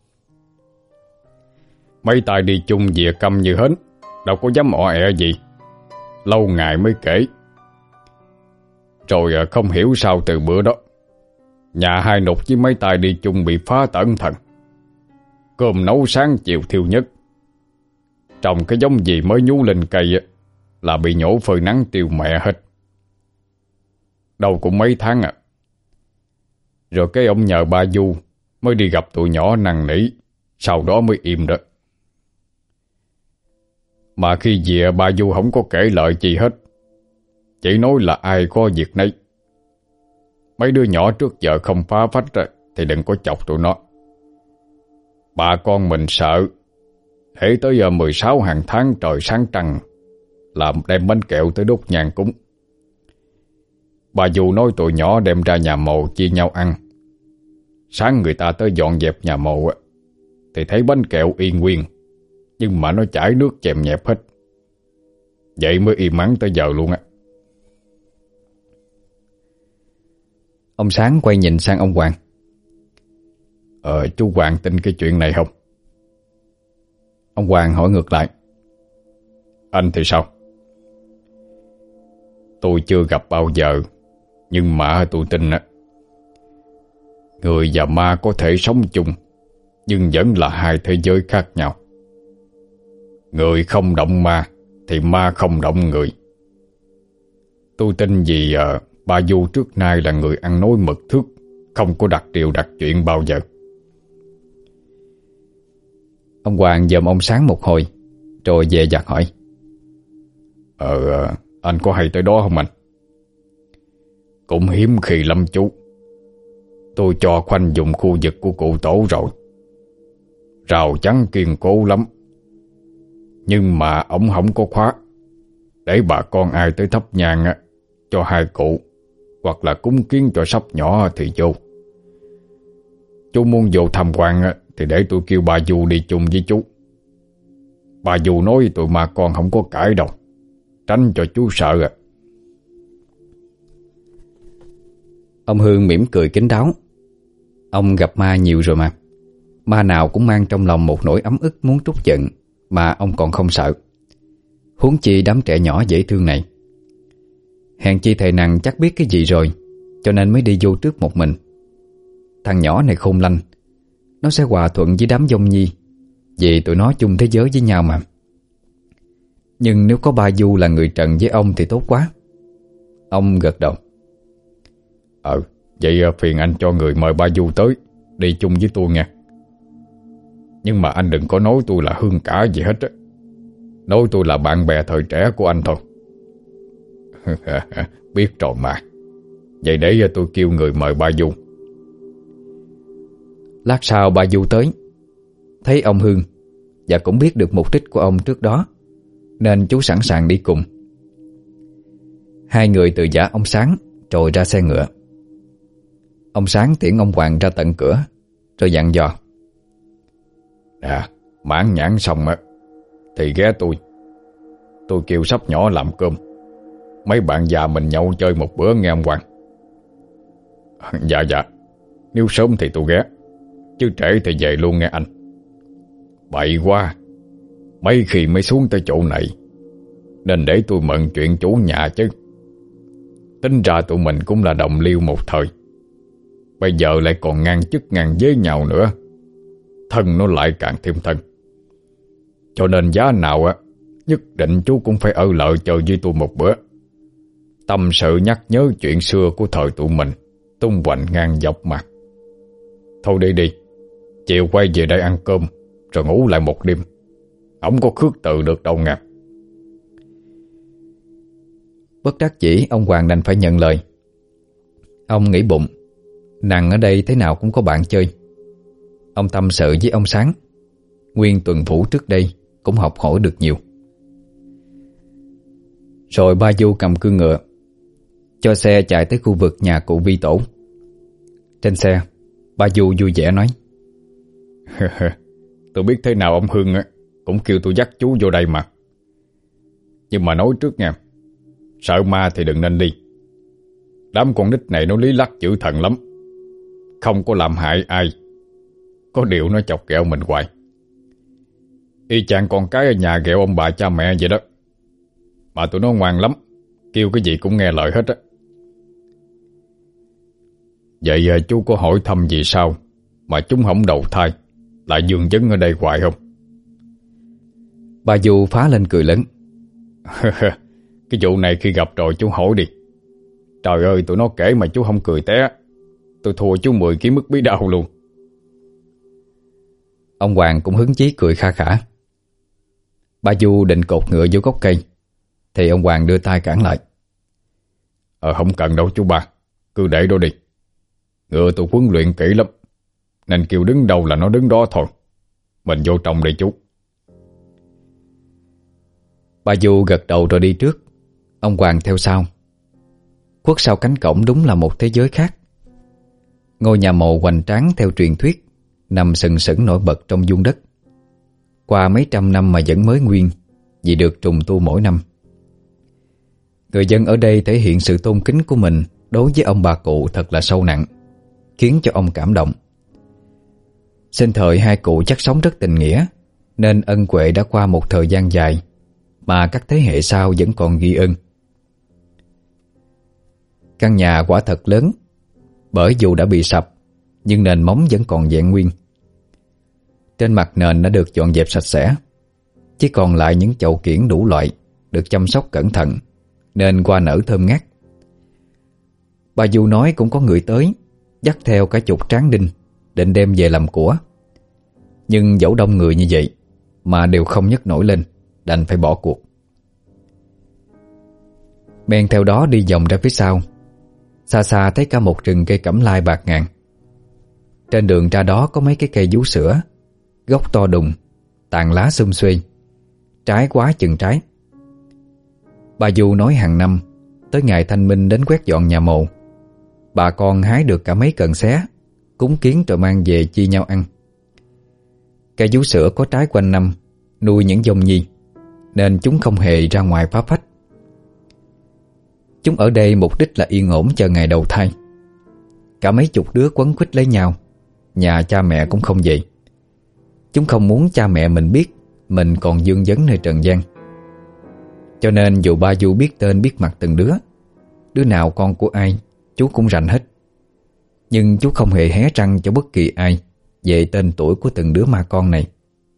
Mấy tay đi chung về câm như hến, đâu có dám ọ ẹ gì. Lâu ngày mới kể. Rồi không hiểu sao từ bữa đó, nhà hai nục với mấy tay đi chung bị phá tẩn thần. Cơm nấu sáng chiều thiêu nhất. Trồng cái giống gì mới nhú lên cây là bị nhổ phơi nắng tiêu mẹ hết. Đâu cũng mấy tháng à. Rồi cái ông nhờ ba Du mới đi gặp tụi nhỏ năn nỉ, sau đó mới im đó. Mà khi về ba Du không có kể lợi gì hết, chỉ nói là ai có việc nấy. Mấy đứa nhỏ trước giờ không phá phách rồi thì đừng có chọc tụi nó. Bà con mình sợ, hễ tới giờ mười sáu hàng tháng trời sáng trăng làm đem bánh kẹo tới đốt nhang cúng. Bà Du nói tụi nhỏ đem ra nhà mộ chia nhau ăn. Sáng người ta tới dọn dẹp nhà mộ thì thấy bánh kẹo yên nguyên, nhưng mà nó chảy nước chèm nhẹp hết. Vậy mới im ắng tới giờ luôn á. Ông Sáng quay nhìn sang ông Hoàng. Ờ chú Hoàng tin cái chuyện này không? Ông Hoàng hỏi ngược lại. Anh thì sao? Tôi chưa gặp bao giờ, nhưng mà tôi tin á, người và ma có thể sống chung, nhưng vẫn là hai thế giới khác nhau. Người không động ma thì ma không động người. Tôi tin vì uh, bà Du trước nay là người ăn nói mật thước, không có đặt điều đặt chuyện bao giờ. Ông Hoàng dòm ông Sáng một hồi, rồi về dặt hỏi. Ờ, anh có hay tới đó không anh? Cũng hiếm khi lắm chú. Tôi cho khoanh dùng khu vực của cụ tổ rồi. Rào chắn kiên cố lắm, nhưng mà ổng không có khóa, để bà con ai tới thắp nhang á, cho hai cụ, hoặc là cúng kiến cho sắp nhỏ thì vô. Chú muốn vô tham quan á, thì để tôi kêu bà Du đi chung với chú. Bà Du nói tụi ma con không có cãi đâu, tránh cho chú sợ à. Ông Hương mỉm cười kín đáo. Ông gặp ma nhiều rồi mà. Ma nào cũng mang trong lòng một nỗi ấm ức muốn trút giận, mà ông còn không sợ. Huống chi đám trẻ nhỏ dễ thương này. Hèn chi thầy Nằng chắc biết cái gì rồi, cho nên mới đi vô trước một mình. Thằng nhỏ này khôn lanh, nó sẽ hòa thuận với đám dông nhi, vì tụi nó chung thế giới với nhau mà. Nhưng nếu có bà Du là người trần với ông thì tốt quá. Ông gật đầu. Ờ, vậy phiền anh cho người mời bà Du tới, đi chung với tôi nha. Nhưng mà anh đừng có nói tôi là Hương cả gì hết á. Nói tôi là bạn bè thời trẻ của anh thôi. Biết rồi mà. Vậy để tôi kêu người mời bà Du. Lát sau bà Du tới, thấy ông Hương và cũng biết được mục đích của ông trước đó, nên chú sẵn sàng đi cùng. Hai người từ giả ông Sáng rồi ra xe ngựa. Ông Sáng tiễn ông Hoàng ra tận cửa, rồi dặn dò. À, mãn nhãn xong á thì ghé tôi. Tôi kêu sắp nhỏ làm cơm, mấy bạn già mình nhậu chơi một bữa nghe ông Hoàng. Dạ dạ, nếu sớm thì tôi ghé, chứ trễ thì về luôn nghe anh. Bậy quá, mấy khi mới xuống tới chỗ này, nên để tôi mận chuyện chủ nhà chứ. Tính ra tụi mình cũng là đồng liêu một thời, bây giờ lại còn ngang chức ngang với nhau nữa, thân nó lại càng thêm thân. Cho nên giá nào á, nhất định chú cũng phải ở lại chờ với tôi một bữa, tâm sự nhắc nhớ chuyện xưa của thời tụi mình tung hoành ngang dọc mà. Thôi đi đi, chiều quay về đây ăn cơm rồi ngủ lại một đêm, không có khước từ được đâu nghe. Bất đắc dĩ ông Hoàng đành phải nhận lời. Ông nghĩ bụng, Nằng ở đây thế nào cũng có bạn chơi. Ông tâm sự với ông Sáng, nguyên tuần phủ trước đây cũng học hỏi được nhiều. Rồi ba Du cầm cương ngựa, cho xe chạy tới khu vực nhà cụ Vi Tổ. Trên xe, ba Du vui vẻ nói. Tôi biết thế nào ông Hương á cũng kêu tôi dắt chú vô đây mà. Nhưng mà nói trước nha, sợ ma thì đừng nên đi. Đám con nít này nó lý lắc dữ thần lắm, không có làm hại ai, có điều nó chọc ghẹo mình hoài. Y chang con cái ở nhà ghẹo ông bà cha mẹ vậy đó. Mà tụi nó ngoan lắm, kêu cái gì cũng nghe lời hết á. Vậy giờ chú có hỏi thăm gì sao mà chúng không đầu thai, lại dương vấn ở đây hoài không? Bà Du phá lên cười lớn. Cái vụ này khi gặp rồi chú hỏi đi. Trời ơi, tụi nó kể mà chú không cười té, tôi thua chú mười ký mức bí đao luôn. Ông Hoàng cũng hứng chí cười kha khả. Bà Du định cột ngựa vô gốc cây, thì ông Hoàng đưa tay cản lại. Ờ không cần đâu chú ba, cứ để đó đi. Ngựa tôi huấn luyện kỹ lắm, nên kêu đứng đâu là nó đứng đó thôi. Mình vô trong đây chú. Bà Du gật đầu rồi đi trước, ông Hoàng theo sau. Khuất sau cánh cổng đúng là một thế giới khác. Ngôi nhà mộ hoành tráng theo truyền thuyết nằm sừng sững nổi bật trong vuông đất. Qua mấy trăm năm mà vẫn mới nguyên, vì được trùng tu mỗi năm. Người dân ở đây thể hiện sự tôn kính của mình đối với ông bà cụ thật là sâu nặng, khiến cho ông cảm động. Sinh thời hai cụ chắc sống rất tình nghĩa, nên ân huệ đã qua một thời gian dài mà các thế hệ sau vẫn còn ghi ơn. Căn nhà quả thật lớn, bởi dù đã bị sập nhưng nền móng vẫn còn vẹn nguyên. Trên mặt nền đã được dọn dẹp sạch sẽ, chỉ còn lại những chậu kiển đủ loại được chăm sóc cẩn thận, nên hoa nở thơm ngát. Bà Du nói cũng có người tới, dắt theo cả chục tráng đinh định đem về làm của. Nhưng dẫu đông người như vậy mà đều không nhấc nổi lên, đành phải bỏ cuộc. Men theo đó đi vòng ra phía sau, xa xa thấy cả một rừng cây cẩm lai bạc ngàn. Trên đường ra đó có mấy cái cây vú sữa, gốc to đùng, tàn lá sum xuê, trái quá chừng trái. Bà Du nói hàng năm tới ngày Thanh Minh đến quét dọn nhà mộ, bà con hái được cả mấy cần xé, cúng kiến rồi mang về chia nhau ăn. Cây vú sữa có trái quanh năm, nuôi những dông nhi, nên chúng không hề ra ngoài phá phách. Chúng ở đây mục đích là yên ổn chờ ngày đầu thai. Cả mấy chục đứa quấn quýt lấy nhau, nhà cha mẹ cũng không vậy. Chúng không muốn cha mẹ mình biết mình còn vương vấn nơi trần gian. Cho nên dù ba Du biết tên biết mặt từng đứa, đứa nào con của ai chú cũng rành hết. Nhưng chú không hề hé răng cho bất kỳ ai về tên tuổi của từng đứa ma con này.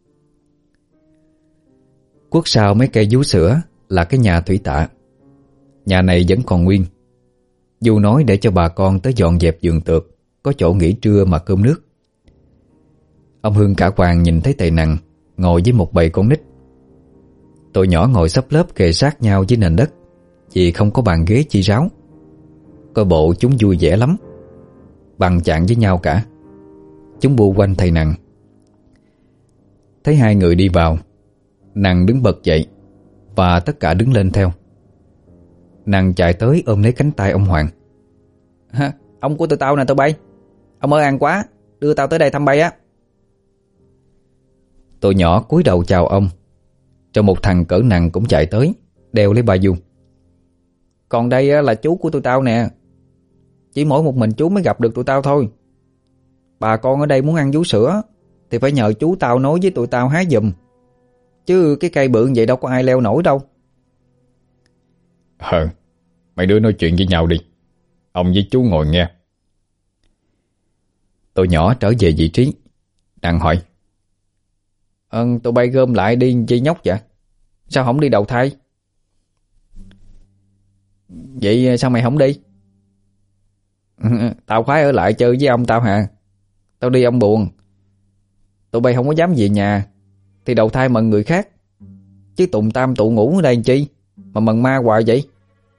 Khuất sau mấy cây vú sữa là cái nhà thủy tạ. Nhà này vẫn còn nguyên. Du nói để cho bà con tới dọn dẹp giường tược, có chỗ nghỉ trưa mà cơm nước. Ông Hương cả Hoàng nhìn thấy thầy Nằng ngồi với một bầy con nít. Tụi nhỏ ngồi xấp lớp kề sát nhau với nền đất, vì không có bàn ghế chi ráo. Coi bộ chúng vui vẻ lắm, bằng chạng với nhau cả. Chúng bu quanh thầy Nằng. Thấy hai người đi vào, Nằng đứng bật dậy và tất cả đứng lên theo. Nằng chạy tới ôm lấy cánh tay ông Hoàng. Ha, ông của tụi tao nè tụi bay. Ông ơi ăn quá, đưa tao tới đây thăm bay á. Tụi nhỏ cúi đầu chào ông. Rồi một thằng cỡ Nằng cũng chạy tới, đeo lấy bà Du. Còn đây là chú của tụi tao nè. Chỉ mỗi một mình chú mới gặp được tụi tao thôi. Bà con ở đây muốn ăn vú sữa thì phải nhờ chú tao nói với tụi tao hái giùm, chứ cái cây bự vậy đâu có ai leo nổi đâu. Ờ, mày đưa nói chuyện với nhau đi, ông với chú ngồi nghe. Tụi nhỏ trở về vị trí. Đặng hỏi: Ờ, tụi bay gom lại đi chi nhóc vậy? Sao không đi đầu thai? Vậy sao mày không đi? Tao khoái ở lại chơi với ông tao hả? Tao đi ông buồn. Tụi bay không có dám về nhà thì đầu thai mần người khác, chứ tụng tam tụ ngủ ở đây làm chi mà mần ma hoài vậy?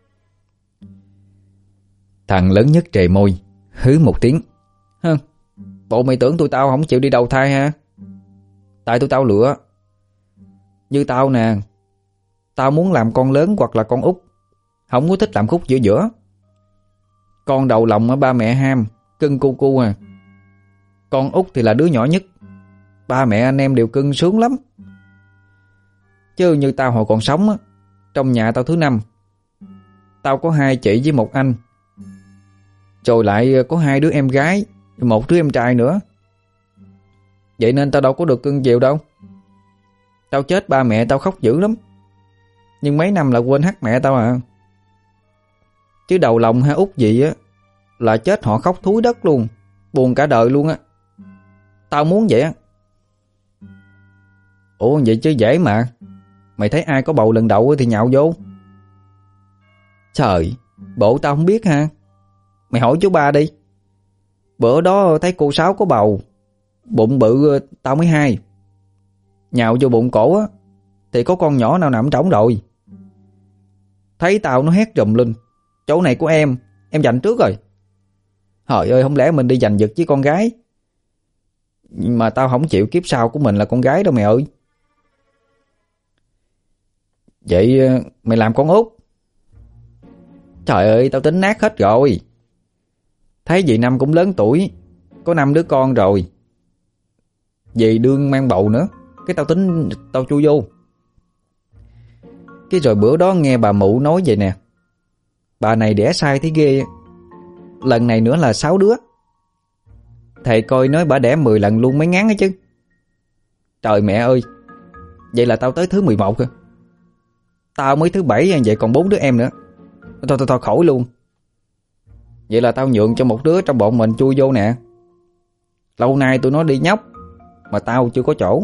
Thằng lớn nhất trề môi, hứ một tiếng. Hừ, bộ mày tưởng tụi tao không chịu đi đầu thai ha? Tại tụi tao lựa. Như tao nè, tao muốn làm con lớn hoặc là con út, không có thích làm khúc giữa giữa. Con đầu lòng ở ba mẹ ham, cưng cu cu à. Con út thì là đứa nhỏ nhất, ba mẹ anh em đều cưng sướng lắm. Chứ như tao hồi còn sống á, trong nhà tao thứ năm. Tao có hai chị với một anh, rồi lại có hai đứa em gái, một đứa em trai nữa. Vậy nên tao đâu có được cưng chiều đâu. Tao chết ba mẹ tao khóc dữ lắm, nhưng mấy năm là quên hát mẹ tao à. Chứ đầu lòng hay út gì á là chết họ khóc thúi đất luôn, buồn cả đời luôn á. Tao muốn vậy á. Ủa vậy chứ dễ mà. Mày thấy ai có bầu lần đầu thì nhạo vô. Trời, bộ tao không biết ha. Mày hỏi chú ba đi. Bữa đó thấy cô Sáu có bầu, bụng bự tao mới hai. Nhạo vô bụng cổ á thì có con nhỏ nào nằm trống rồi. Thấy tao nó hét rùm lên: chỗ này của em, em giành trước rồi. Trời ơi, không lẽ mình đi giành giật với con gái? Mà tao không chịu kiếp sau của mình là con gái đâu mày ơi. Vậy mày làm con út? Trời ơi, tao tính nát hết rồi. Thấy dì Năm cũng lớn tuổi, có năm đứa con rồi. Dì đương mang bầu nữa, cái tao tính tao chui vô. Cái rồi bữa đó nghe bà mụ nói vậy nè, bà này đẻ sai thấy ghê. Lần này nữa là sáu đứa. Thầy coi nói bà đẻ mười lần luôn mới ngán ấy chứ. Trời mẹ ơi, vậy là tao tới thứ mười một rồi. Tao mới thứ bảy, vậy còn bốn đứa em nữa. Thôi thôi thôi khỏi luôn. Vậy là tao nhượng cho một đứa trong bọn mình chui vô nè. Lâu nay tụi nó đi nhóc mà tao chưa có chỗ.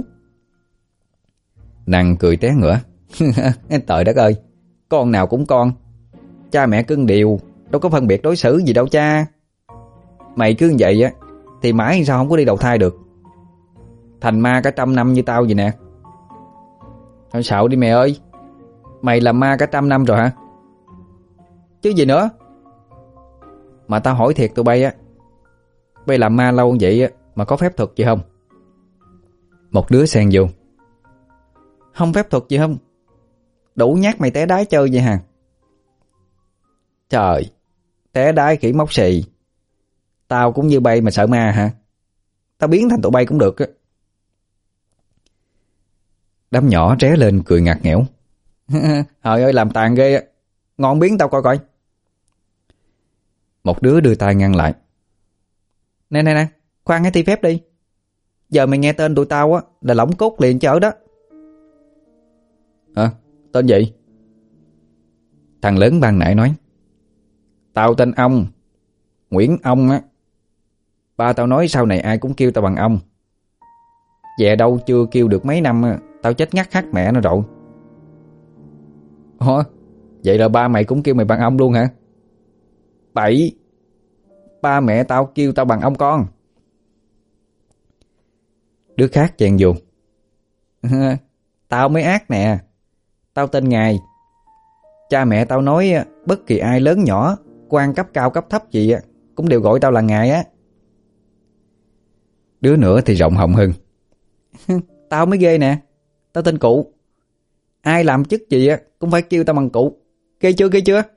Năng cười té ngửa. Trời đất ơi, con nào cũng con. Cha mẹ cưng đều, đâu có phân biệt đối xử gì đâu cha. Mày cứ như vậy á thì mãi sao không có đi đầu thai được. Thành ma cả trăm năm như tao vậy nè. Thôi xạo đi mẹ ơi. Mày làm ma cả trăm năm rồi hả? Chứ gì nữa. Mà tao hỏi thiệt tụi bay á, bay làm ma lâu vậy á mà có phép thuật gì không? Một đứa xen vô. Không phép thuật gì không? Đủ nhát mày té đái chơi vậy hả? Trời, té đái khỉ móc xì. Tao cũng như bay mà sợ ma hả? Tao biến thành tụi bay cũng được á. Đám nhỏ ré lên cười ngặt nghẽo. Trời ơi, làm tàn ghê á. Ngon biến tao coi coi. Một đứa đưa tay ngăn lại. Nè nè nè, khoan cái thi phép đi. Giờ mày nghe tên tụi tao á là lỏng cốt liền chở đó. Hả? Tên gì? Thằng lớn ban nãy nói. Tao tên Ông, Nguyễn Ông á. Ba tao nói sau này ai cũng kêu tao bằng ông. Về đâu chưa kêu được mấy năm á, tao chết ngắt hắt mẹ nó rồi. Ủa? Vậy là ba mày cũng kêu mày bằng ông luôn hả? Bậy. Ba mẹ tao kêu tao bằng ông con. Đứa khác chen vô. Tao mới ác nè. Tao tên Ngài. Cha mẹ tao nói bất kỳ ai lớn nhỏ, quan cấp cao cấp thấp gì cũng đều gọi tao là Ngài á. Đứa nữa thì rộng họng hơn. Tao mới ghê nè. Tao tên Cụ. Ai làm chức gì cũng phải kêu tao bằng Cụ. Ghê chưa ghê chưa?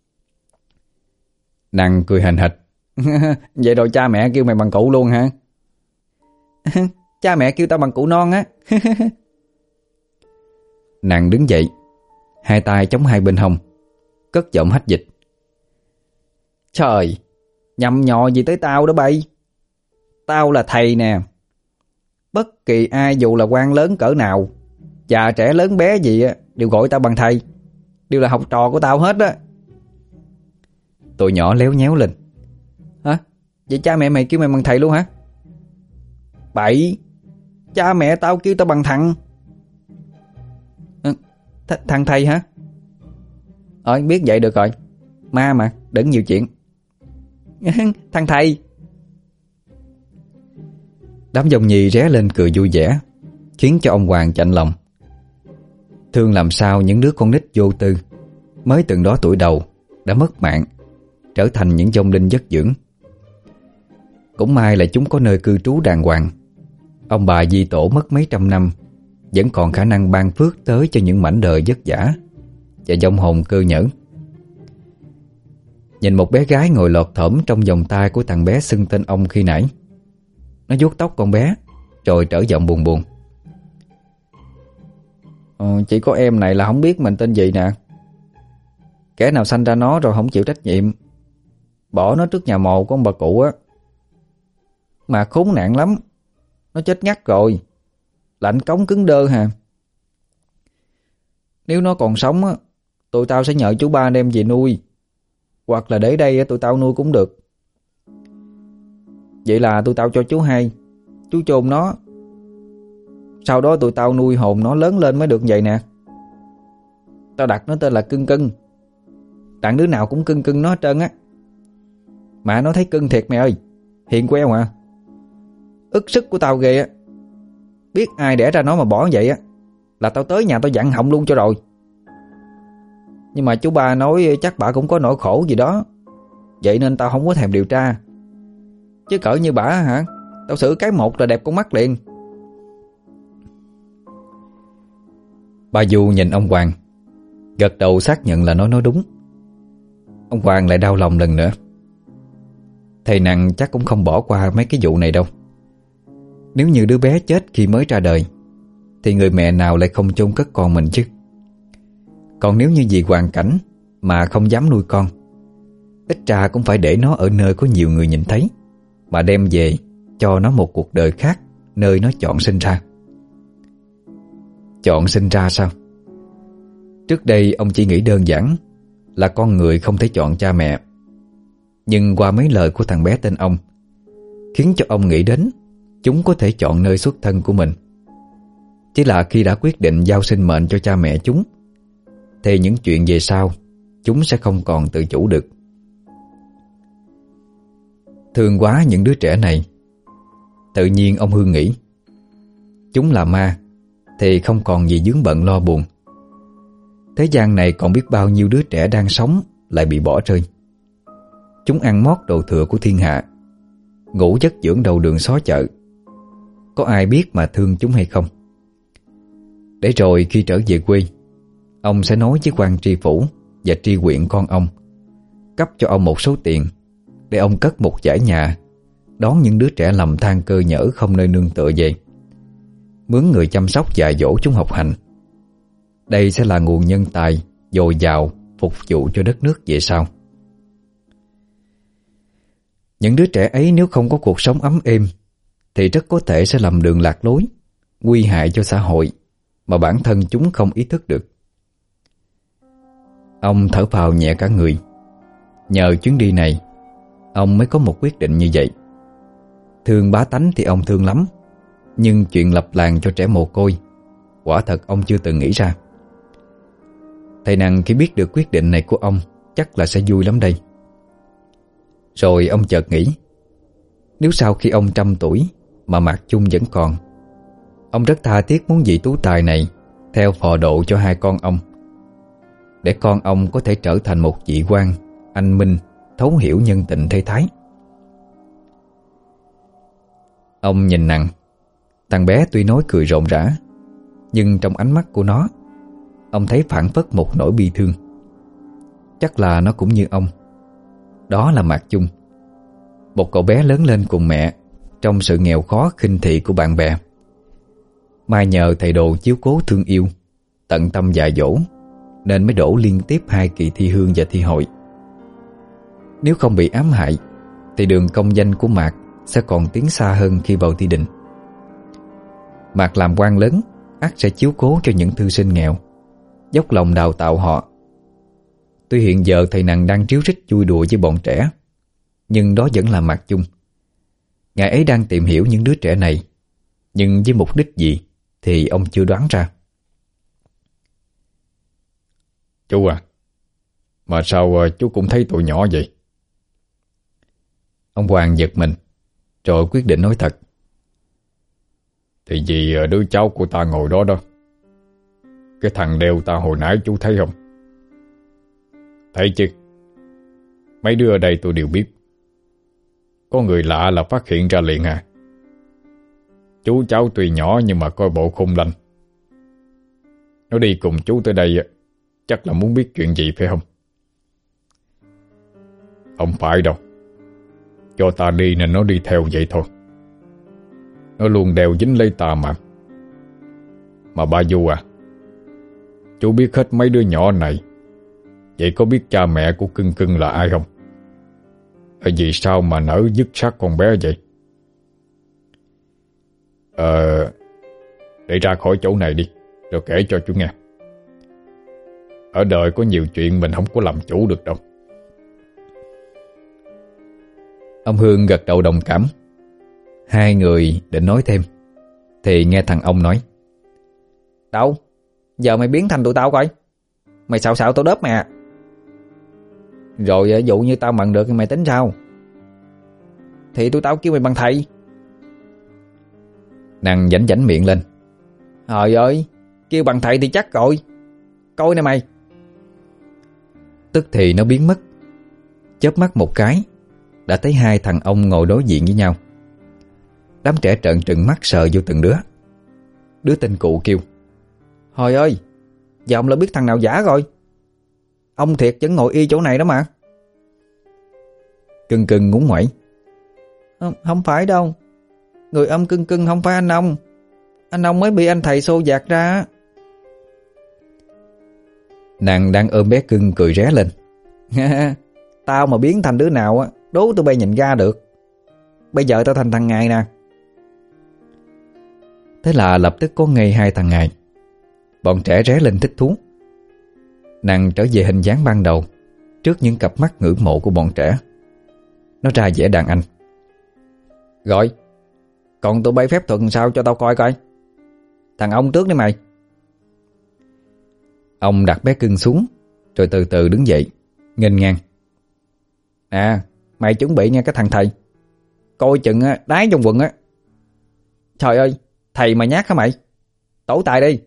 Năng cười hành hạch. Vậy rồi cha mẹ kêu mày bằng Cụ luôn hả? Cha mẹ kêu tao bằng Cụ Non á. Năng đứng dậy, hai tay chống hai bên hông, cất giọng hách dịch. Trời, nhầm nhò gì tới tao đó bay. Tao là thầy nè. Bất kỳ ai dù là quan lớn cỡ nào, già trẻ lớn bé gì đều gọi tao bằng thầy. Đều là học trò của tao hết á. Tụi nhỏ léo nhéo lên. Hả? Vậy cha mẹ mày kêu mày bằng thầy luôn hả? Bậy. Cha mẹ tao kêu tao bằng thằng. Th- Thằng thầy hả? Ờ biết vậy được rồi. Ma mà, đừng nhiều chuyện. Thằng thầy. Đám dòng nhì ré lên cười vui vẻ, khiến cho ông Hoàng chạnh lòng. Thương làm sao những đứa con nít vô tư, mới từng đó tuổi đầu đã mất mạng, trở thành những vong linh vất dưỡng. Cũng may là chúng có nơi cư trú đàng hoàng. Ông bà di tổ mất mấy trăm năm, vẫn còn khả năng ban phước tới cho những mảnh đời vất vả và vong hồn cơ nhở. Nhìn một bé gái ngồi lọt thỏm trong vòng tay của thằng bé xưng tên ông khi nãy. Nó vuốt tóc con bé rồi trở giọng buồn buồn. Ờ, chỉ có em này là không biết mình tên gì nè. Kẻ nào sanh ra nó rồi không chịu trách nhiệm, bỏ nó trước nhà mồ của ông bà cụ á. Mà khốn nạn lắm. Nó chết ngắt rồi. Lạnh cống cứng đơ hà. Nếu nó còn sống á, tụi tao sẽ nhờ chú ba đem về nuôi, hoặc là để đây tụi tao nuôi cũng được. Vậy là tụi tao cho chú Hai, chú chôn nó. Sau đó tụi tao nuôi hồn nó lớn lên mới được vậy nè. Tao đặt nó tên là Cưng Cưng. Đặng đứa nào cũng cưng cưng nó hết trơn á. Mà nó thấy cưng thiệt mẹ ơi. Hiền queo à. Ức sức của tao ghê á. Biết ai đẻ ra nó mà bỏ vậy á là tao tới nhà tao dặn họng luôn cho rồi. Nhưng mà chú ba nói chắc bà cũng có nỗi khổ gì đó, vậy nên tao không có thèm điều tra. Chứ cỡ như bà hả, tao xử cái một là đẹp con mắt liền. Bà Du nhìn ông Hoàng, Gật đầu xác nhận là nó nói đúng. Ông Hoàng lại đau lòng lần nữa. Thầy Nặng chắc cũng không bỏ qua mấy cái vụ này đâu. Nếu như đứa bé chết khi mới ra đời thì người mẹ nào lại không chôn cất con mình chứ. Còn nếu như vì hoàn cảnh mà không dám nuôi con, ít ra cũng phải để nó ở nơi có nhiều người nhìn thấy, mà đem về cho nó một cuộc đời khác nơi nó chọn sinh ra. Chọn sinh ra sao? Trước đây ông chỉ nghĩ đơn giản là con người không thể chọn cha mẹ. Nhưng qua mấy lời của thằng bé tên ông, khiến cho ông nghĩ đến chúng có thể chọn nơi xuất thân của mình. Chỉ là khi đã quyết định giao sinh mệnh cho cha mẹ chúng, thì những chuyện về sau chúng sẽ không còn tự chủ được. Thương quá những đứa trẻ này. Tự nhiên ông Hương nghĩ, chúng là ma thì không còn gì vướng bận lo buồn. Thế gian này còn biết bao nhiêu đứa trẻ đang sống lại bị bỏ rơi. Chúng ăn mót đồ thừa của thiên hạ, ngủ giấc dưỡng đầu đường xó chợ. Có ai biết mà thương chúng hay không? Để rồi khi trở về quê, ông sẽ nói với quan tri phủ và tri huyện con ông cấp cho ông một số tiền để ông cất một dãy nhà đón những đứa trẻ lầm than cơ nhỡ không nơi nương tựa về, mướn người chăm sóc dạy dỗ chúng học hành. Đây sẽ là nguồn nhân tài dồi dào phục vụ cho đất nước về sau. Những đứa trẻ ấy nếu không có cuộc sống ấm êm thì rất có thể sẽ lầm đường lạc lối, nguy hại cho xã hội mà bản thân chúng không ý thức được. Ông thở phào nhẹ cả người. Nhờ chuyến đi này, ông mới có một quyết định như vậy. Thương bá tánh thì ông thương lắm, nhưng chuyện lập làng cho trẻ mồ côi, quả thật ông chưa từng nghĩ ra. Thầy Nặng khi biết được quyết định này của ông chắc là sẽ vui lắm đây. Rồi ông chợt nghĩ, nếu sau khi ông trăm tuổi mà Mạc Chung vẫn còn, ông rất tha thiết muốn vị tú tài này theo phò độ cho hai con ông, để con ông có thể trở thành một vị quan anh minh, thấu hiểu nhân tình thế thái. Ông nhìn Nặng. Thằng bé tuy nói cười rộn rã, nhưng trong ánh mắt của nó, ông thấy phảng phất một nỗi bi thương. Chắc là nó cũng như ông. Đó là Mạc Chung, một cậu bé lớn lên cùng mẹ trong sự nghèo khó khinh thị của bạn bè. Mai nhờ thầy đồ chiếu cố thương yêu, tận tâm dạy dỗ, nên mới đổ liên tiếp hai kỳ thi hương và thi hội. Nếu không bị ám hại thì đường công danh của Mạc sẽ còn tiến xa hơn khi vào thi đình. Mạc làm quan lớn ắt sẽ chiếu cố cho những thư sinh nghèo, dốc lòng đào tạo họ. Tuy hiện giờ thầy Nặng đang tríu rít vui đùa với bọn trẻ, nhưng đó vẫn là Mạc Chung. Ngài ấy đang tìm hiểu những đứa trẻ này, nhưng với mục đích gì thì ông chưa đoán ra. Chú à, mà sao chú cũng thấy tụi nhỏ vậy? Ông Hoàng giật mình, rồi quyết định nói thật. Thì vì đứa cháu của ta ngồi đó đó, cái thằng đeo ta hồi nãy chú thấy không? Thấy chứ? Mấy đứa ở đây tôi đều biết. Có người lạ là phát hiện ra liền à. Chú cháu tuy nhỏ nhưng mà coi bộ khôn lanh. Nó đi cùng chú tới đây chắc là muốn biết chuyện gì phải không? Không phải đâu. Cho ta đi nên nó đi theo vậy thôi. Nó luôn đeo dính lấy ta mà. Mà ba Du à, chú biết hết mấy đứa nhỏ này. Vậy có biết cha mẹ của Cưng Cưng là ai không? Ở vì sao mà nỡ dứt xác con bé vậy? Ờ... Để ra khỏi chỗ này đi, rồi kể cho chú nghe. Ở đời có nhiều chuyện mình không có làm chủ được đâu. Ông Hương gật đầu đồng cảm. Hai người định nói thêm, thì nghe thằng ông nói: Đâu, giờ mày biến thành tụi tao coi. Mày xạo xạo tao đớp mày à. Rồi dụ như tao mận được thì mày tính sao? Thì tụi tao kêu mày bằng thầy. Nàng vảnh vảnh miệng lên: Trời ơi, kêu bằng thầy thì chắc rồi. Coi nè mày. Tức thì nó biến mất. Chớp mắt một cái, đã thấy hai thằng ông ngồi đối diện với nhau. Đám trẻ trợn trừng mắt sờ vô từng đứa. Đứa tên Cụ kêu: Trời ơi, giờ ông đã biết thằng nào giả rồi. Ông thiệt vẫn ngồi y chỗ này đó mà. Cưng Cưng ngúng ngoẩy. Không, không phải đâu. Người âm Cưng Cưng không phải anh ông. Anh ông mới bị anh thầy xô dạt ra. Nàng đang ôm bé Cưng cười ré lên. Tao mà biến thành đứa nào á, đố tụi bay nhìn ra được. Bây giờ tao thành thằng Ngày nè. Thế là lập tức có ngay hai thằng Ngày. Bọn trẻ ré lên thích thú. Nàng trở về hình dáng ban đầu trước những cặp mắt ngưỡng mộ của bọn trẻ. Nó ra vẻ đàn anh. Rồi, còn tụi bay phép thuật sao cho tao coi coi. Thằng ông trước đi mày. Ông đặt bé Cưng xuống, rồi từ từ đứng dậy, nghênh ngang. À, mày chuẩn bị nha cái thằng thầy. Coi chừng á, đái trong quần á. Trời ơi, thầy mà nhát hả mày? Tổ tài đi.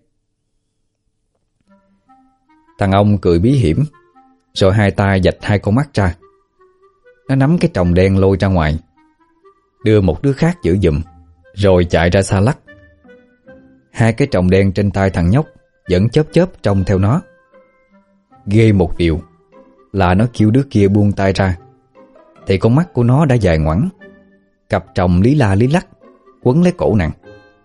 Thằng ông cười bí hiểm, rồi hai tay vạch hai con mắt ra. Nó nắm cái tròng đen lôi ra ngoài, đưa một đứa khác giữ giùm, rồi chạy ra xa lắc. Hai cái tròng đen trên tay thằng nhóc vẫn chớp chớp trông theo nó. Ghê một điều là nó kêu đứa kia buông tay ra, thì con mắt của nó đã dài ngoẵng, cặp tròng lý la lý lắc quấn lấy cổ nàng.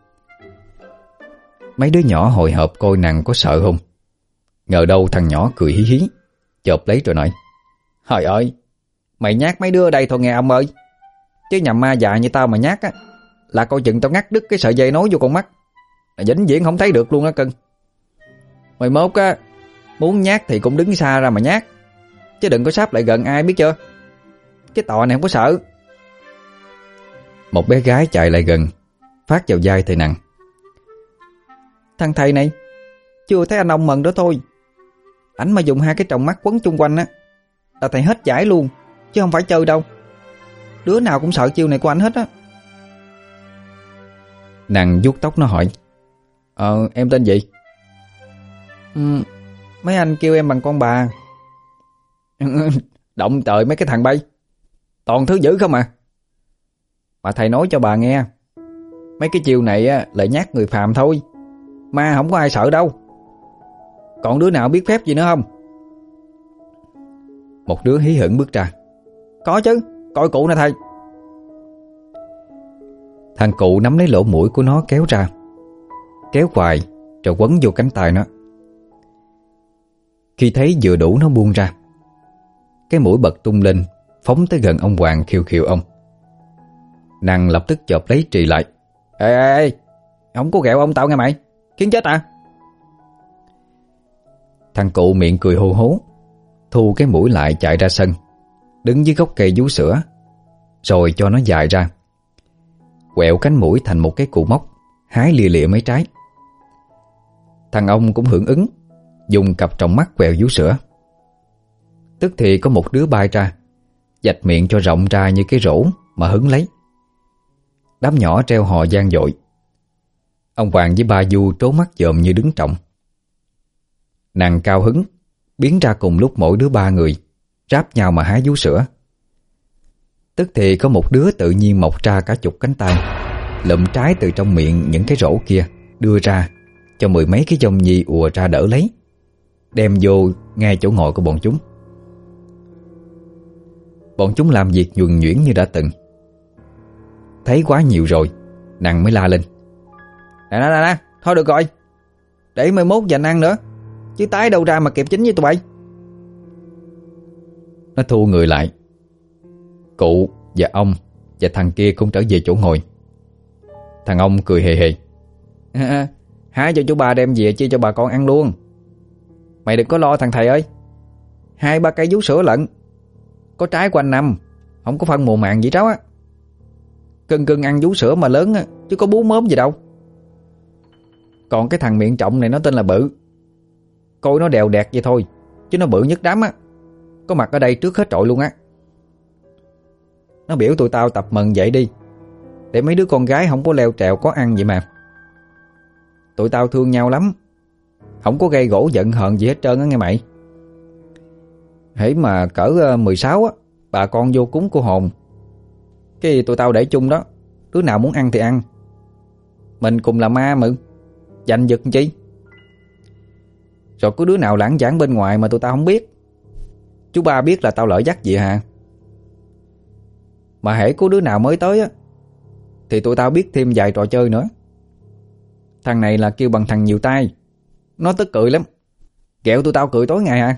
Mấy đứa nhỏ hồi hộp coi nàng có sợ không. Ngờ đâu thằng nhỏ cười hí hí, chộp lấy rồi nói: Trời ơi, mày nhát mấy đứa ở đây thôi nghe ông ơi. Chứ nhầm ma già như tao mà nhát á, là coi chừng tao ngắt đứt cái sợi dây nối vô con mắt, là vĩnh viễn không thấy được luôn á Cưng. Mày mốt á, muốn nhát thì cũng đứng xa ra mà nhát, chứ đừng có sáp lại gần ai biết chưa. Cái tọ này không có sợ. Một bé gái chạy lại gần, phát vào vai thầy Nặng. Thằng thầy này chưa thấy anh ông mần đó thôi. Ảnh mà dùng hai cái tròng mắt quấn chung quanh á là thầy hết giải luôn, chứ không phải chơi đâu. Đứa nào cũng sợ chiêu này của ảnh hết á. Nàng vuốt tóc nó hỏi: Ờ, em tên gì? Ừ, mấy anh kêu em bằng con bà. Động trời mấy cái thằng bay, toàn thứ dữ không à. Mà thầy nói cho bà nghe, mấy cái chiêu này á lại nhát người phàm thôi, ma không có ai sợ đâu. Còn đứa nào biết phép gì nữa không? Một đứa hí hửng bước ra. Có chứ, coi cụ nè thầy. Thằng cụ nắm lấy lỗ mũi của nó kéo ra, kéo hoài rồi quấn vô cánh tay nó. Khi thấy vừa đủ nó buông ra. Cái mũi bật tung lên, phóng tới gần ông Hoàng khiêu khiêu ông. Nàng lập tức chộp lấy trì lại. Ê ê ê, không có ghẹo ông tao nghe mày, khiến chết à. Thằng cụ miệng cười hô hố, thu cái mũi lại chạy ra sân, đứng dưới gốc cây vú sữa, rồi cho nó dài ra, quẹo cánh mũi thành một cái cù móc, hái lìa lịa mấy trái. Thằng ông cũng hưởng ứng, dùng cặp tròng mắt quẹo vú sữa. Tức thì có một đứa bay ra, vạch miệng cho rộng ra như cái rổ mà hứng lấy. Đám nhỏ treo hò vang dội. Ông Hoàng với ba Du trố mắt dòm như đứng trọng. Nàng cao hứng, biến ra cùng lúc mỗi đứa ba người, ráp nhau mà hái vú sữa. Tức thì có một đứa tự nhiên mọc ra cả chục cánh tay, lụm trái từ trong miệng những cái rổ kia đưa ra, cho mười mấy cái dông nhi ùa ra đỡ lấy, đem vô ngay chỗ ngồi của bọn chúng. Bọn chúng làm việc nhuần nhuyễn như đã từng. Thấy quá nhiều rồi, nàng mới la lên: Nè nè nè, thôi được rồi, để mai mốt dành ăn nữa, chứ tái đâu ra mà kịp chính với tụi bay. Nó thu người lại. Cụ và ông và thằng kia cũng trở về chỗ ngồi. Thằng ông cười hề hề: à, hái cho chú bà đem về chia cho bà con ăn luôn. Mày đừng có lo thằng thầy ơi, hai ba cây vú sữa lận, có trái quanh năm, không có phân mùa màng gì cháu á. Cưng Cưng ăn vú sữa mà lớn á, chứ có bú mớm gì đâu. Còn cái thằng miệng trọng này nó tên là Bự. Coi nó đèo đẹt vậy thôi, chứ nó bự nhất đám á, có mặt ở đây trước hết trội luôn á. Nó biểu tụi tao tập mần vậy đi, để mấy đứa con gái không có leo trèo có ăn vậy mà. Tụi tao thương nhau lắm, không có gây gỗ giận hờn gì hết trơn á nghe mày. Hễ mà cỡ mười sáu á, bà con vô cúng cô hồn, cái tụi tao để chung đó, đứa nào muốn ăn thì ăn. Mình cùng là ma mà, giành giật chi. Rồi có đứa nào lãng vãng bên ngoài mà tụi tao không biết, Chú ba biết là tao lợi dắt gì hả? Mà hễ có đứa nào mới tới á thì tụi tao biết thêm vài trò chơi nữa. Thằng này là kêu bằng thằng nhiều tay. Nó tức cười lắm. Kẹo tụi tao cười tối ngày hả?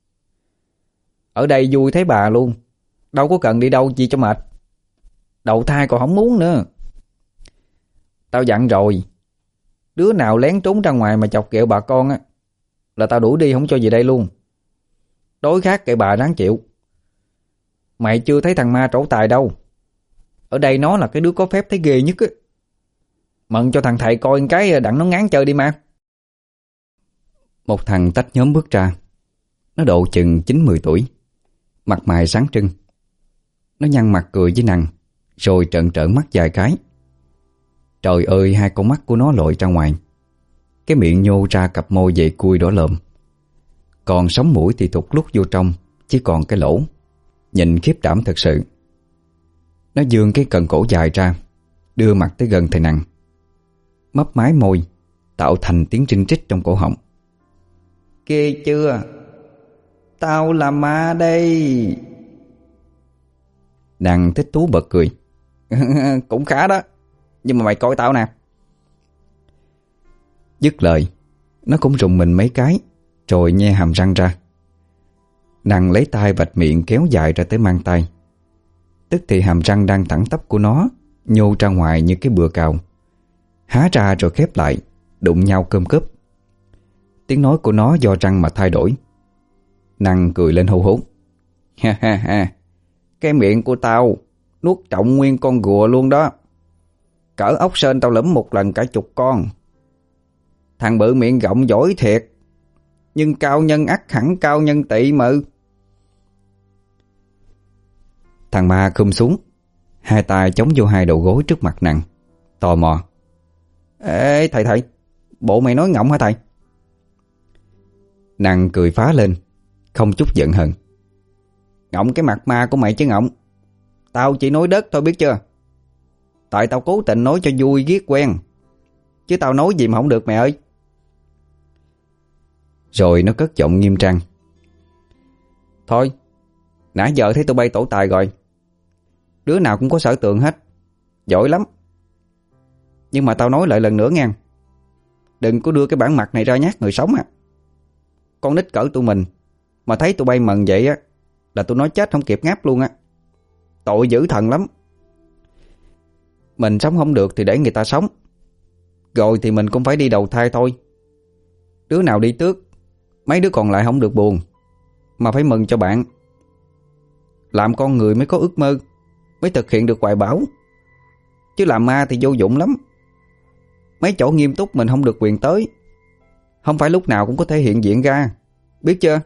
Ở đây vui thấy bà luôn. Đâu có cần đi đâu chi cho mệt. Đậu thai còn không muốn nữa. Tao dặn rồi, đứa nào lén trốn ra ngoài mà chọc ghẹo bà con á là tao đuổi đi không cho về đây luôn. Đối khác kệ bà ráng chịu. Mày chưa thấy thằng ma trổ tài đâu. Ở đây nó là cái đứa có phép thấy ghê nhất á. Mận cho thằng thầy coi cái đặng nó ngán chơi đi mà. Một thằng tách nhóm bước ra. Nó độ chừng chín mười tuổi, mặt mày sáng trưng. Nó nhăn mặt cười với nàng, rồi trợn trợn mắt vài cái. Trời ơi, hai con mắt của nó lội ra ngoài. Cái miệng nhô ra cặp môi dày cui đỏ lợm. Còn sống mũi thì thụt lút vô trong, chỉ còn cái lỗ. Nhìn khiếp đảm thật sự. Nó vươn cái cần cổ dài ra, đưa mặt tới gần thầy Năng, mấp mái môi, tạo thành tiếng trinh trích trong cổ họng. Ghê chưa? Tao là ma đây. Nàng thích thú bật cười. Cũng khá đó. Nhưng mà mày coi tao nè. Dứt lời, nó cũng rùng mình mấy cái, rồi nhe hàm răng ra. Nàng lấy tay vạch miệng kéo dài ra tới mang tay. Tức thì hàm răng đang thẳng tắp của nó nhô ra ngoài như cái bừa cào, há ra rồi khép lại, đụng nhau cơm cớp. Tiếng nói của nó do răng mà thay đổi. Nàng cười lên hô hố. Ha ha ha, cái miệng của tao nuốt trọng nguyên con rùa luôn đó. Cỡ ốc sên tao lẫm một lần cả chục con. Thằng bự miệng rộng giỏi thiệt, nhưng cao nhân ắt hẳn cao nhân tị mự. Thằng ma khum xuống, hai tay chống vô hai đầu gối trước mặt nàng, tò mò. Ê thầy thầy, bộ mày nói ngọng hả thầy? Nàng cười phá lên, không chút giận hờn. Ngọng cái mặt ma của mày chứ ngọng. Tao chỉ nói đất thôi biết chưa. Tại tao cố tình nói cho vui ghét quen, chứ tao nói gì mà không được mẹ ơi. Rồi nó cất giọng nghiêm trang. Thôi, nãy giờ thấy tụi bay tổ tài rồi. Đứa nào cũng có sở tượng hết, giỏi lắm. Nhưng mà tao nói lại lần nữa nha, đừng có đưa cái bản mặt này ra nhát người sống à. Con nít cỡ tụi mình mà thấy tụi bay mần vậy á là tụi nó chết không kịp ngáp luôn á. Tội dữ thần lắm. Mình sống không được thì để người ta sống, rồi thì mình cũng phải đi đầu thai thôi. Đứa nào đi trước, mấy đứa còn lại không được buồn, mà phải mừng cho bạn. Làm con người mới có ước mơ, mới thực hiện được hoài bão. Chứ làm ma thì vô dụng lắm. Mấy chỗ nghiêm túc mình không được quyền tới, không phải lúc nào cũng có thể hiện diện ra, biết chưa?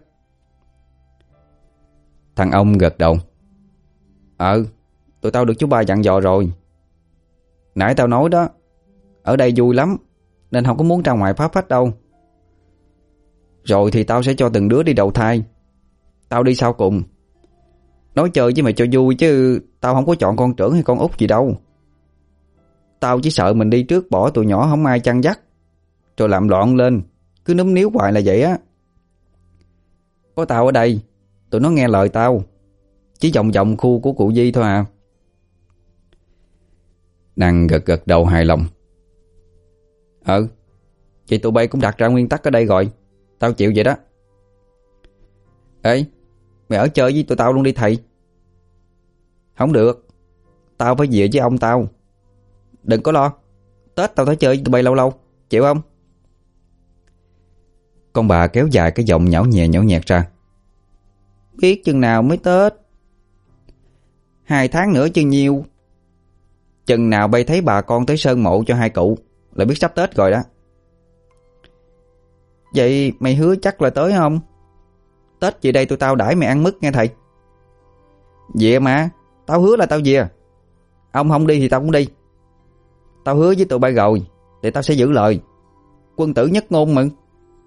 Thằng ông gật đầu. Ờ, tụi tao được chú ba dặn dò rồi. Nãy tao nói đó, ở đây vui lắm, nên không có muốn ra ngoài phá phách đâu. Rồi thì tao sẽ cho từng đứa đi đầu thai, tao đi sau cùng. Nói chơi với mày cho vui chứ tao không có chọn con trưởng hay con út gì đâu. Tao chỉ sợ mình đi trước bỏ tụi nhỏ không ai chăn dắt, rồi làm loạn lên, cứ núm níu hoài là vậy á. Có tao ở đây, tụi nó nghe lời tao, chỉ vòng vòng khu của cụ Di thôi à. Nàng gật gật đầu hài lòng. Ừ, vậy tụi bay cũng đặt ra nguyên tắc ở đây rồi, tao chịu vậy đó. Ê, mày ở chơi với tụi tao luôn đi thầy. Không được, tao phải về với ông tao. Đừng có lo, Tết tao tới chơi với tụi bay lâu lâu, chịu không? Con bà kéo dài cái giọng nhão nhẹ nhão nhẹt ra. Biết chừng nào mới Tết? Hai tháng nữa chứ nhiêu. Chừng nào bay thấy bà con tới sơn mộ cho hai cụ là biết sắp Tết rồi đó. Vậy mày hứa chắc là tới không? Tết về đây tụi tao đãi mày ăn mứt nghe thầy. Về mà, tao hứa là tao về. Ông không đi thì tao cũng đi. Tao hứa với tụi bay rồi, để tao sẽ giữ lời. Quân tử nhất ngôn mà.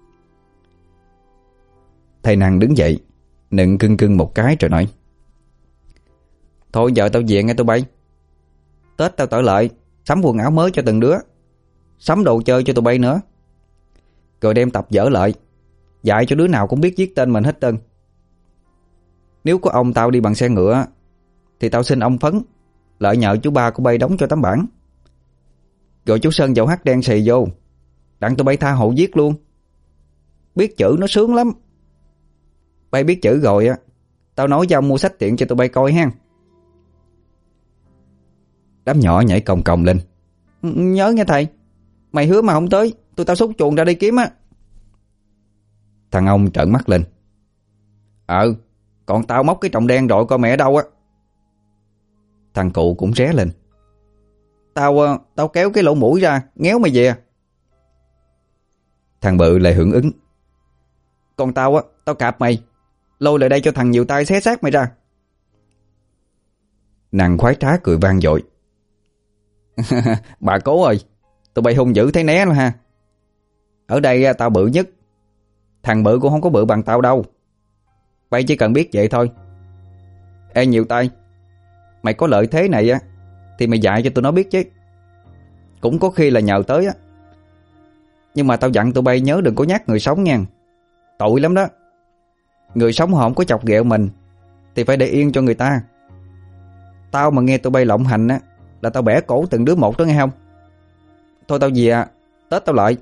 Thầy Năng đứng dậy, nựng cưng cưng một cái rồi nói. Thôi giờ tao về nghe tụi bay. Tết tao trở lại, sắm quần áo mới cho từng đứa, sắm đồ chơi cho tụi bay nữa, rồi đem tập vở lại, dạy cho đứa nào cũng biết viết tên mình hết trơn. Nếu có ông tao đi bằng xe ngựa thì tao xin ông Phấn lợi nhờ chú ba của bay đóng cho tấm bản. Rồi chú Sơn dậu hắt đen xì vô, đặng tụi bay tha hộ viết luôn. Biết chữ nó sướng lắm. Bay biết chữ rồi á, tao nói cho ông mua sách tiện cho tụi bay coi ha. Đám nhỏ nhảy cồng cồng lên. Nhớ nghe thầy. Mày hứa mà không tới, tụi tao xúc chuồng ra đây kiếm á. Thằng ông trợn mắt lên. Ờ, còn tao móc cái trọng đen rồi coi mẹ ở đâu á. Thằng cụ cũng ré lên. Tao tao kéo cái lỗ mũi ra, ngéo mày về. Thằng Bự lại hưởng ứng. Còn tao á, tao cạp mày, lôi lại đây cho thằng nhiều tay xé xác mày ra. Nàng khoái trá cười vang dội. Bà cố ơi, tụi bay hung dữ thấy né luôn ha. Ở đây tao bự nhất, thằng Bự cũng không có bự bằng tao đâu. Bay chỉ cần biết vậy thôi. Ê nhiều tay, mày có lợi thế này á thì mày dạy cho tụi nó biết chứ. Cũng có khi là nhờ tới á. Nhưng mà tao dặn tụi bay nhớ đừng có nhắc người sống nha. Tội lắm đó. Người sống họ không có chọc ghẹo mình thì phải để yên cho người ta. Tao mà nghe tụi bay lộng hành á là tao bẻ cổ từng đứa một đó nghe không. Thôi tao về à, Tết tao lại.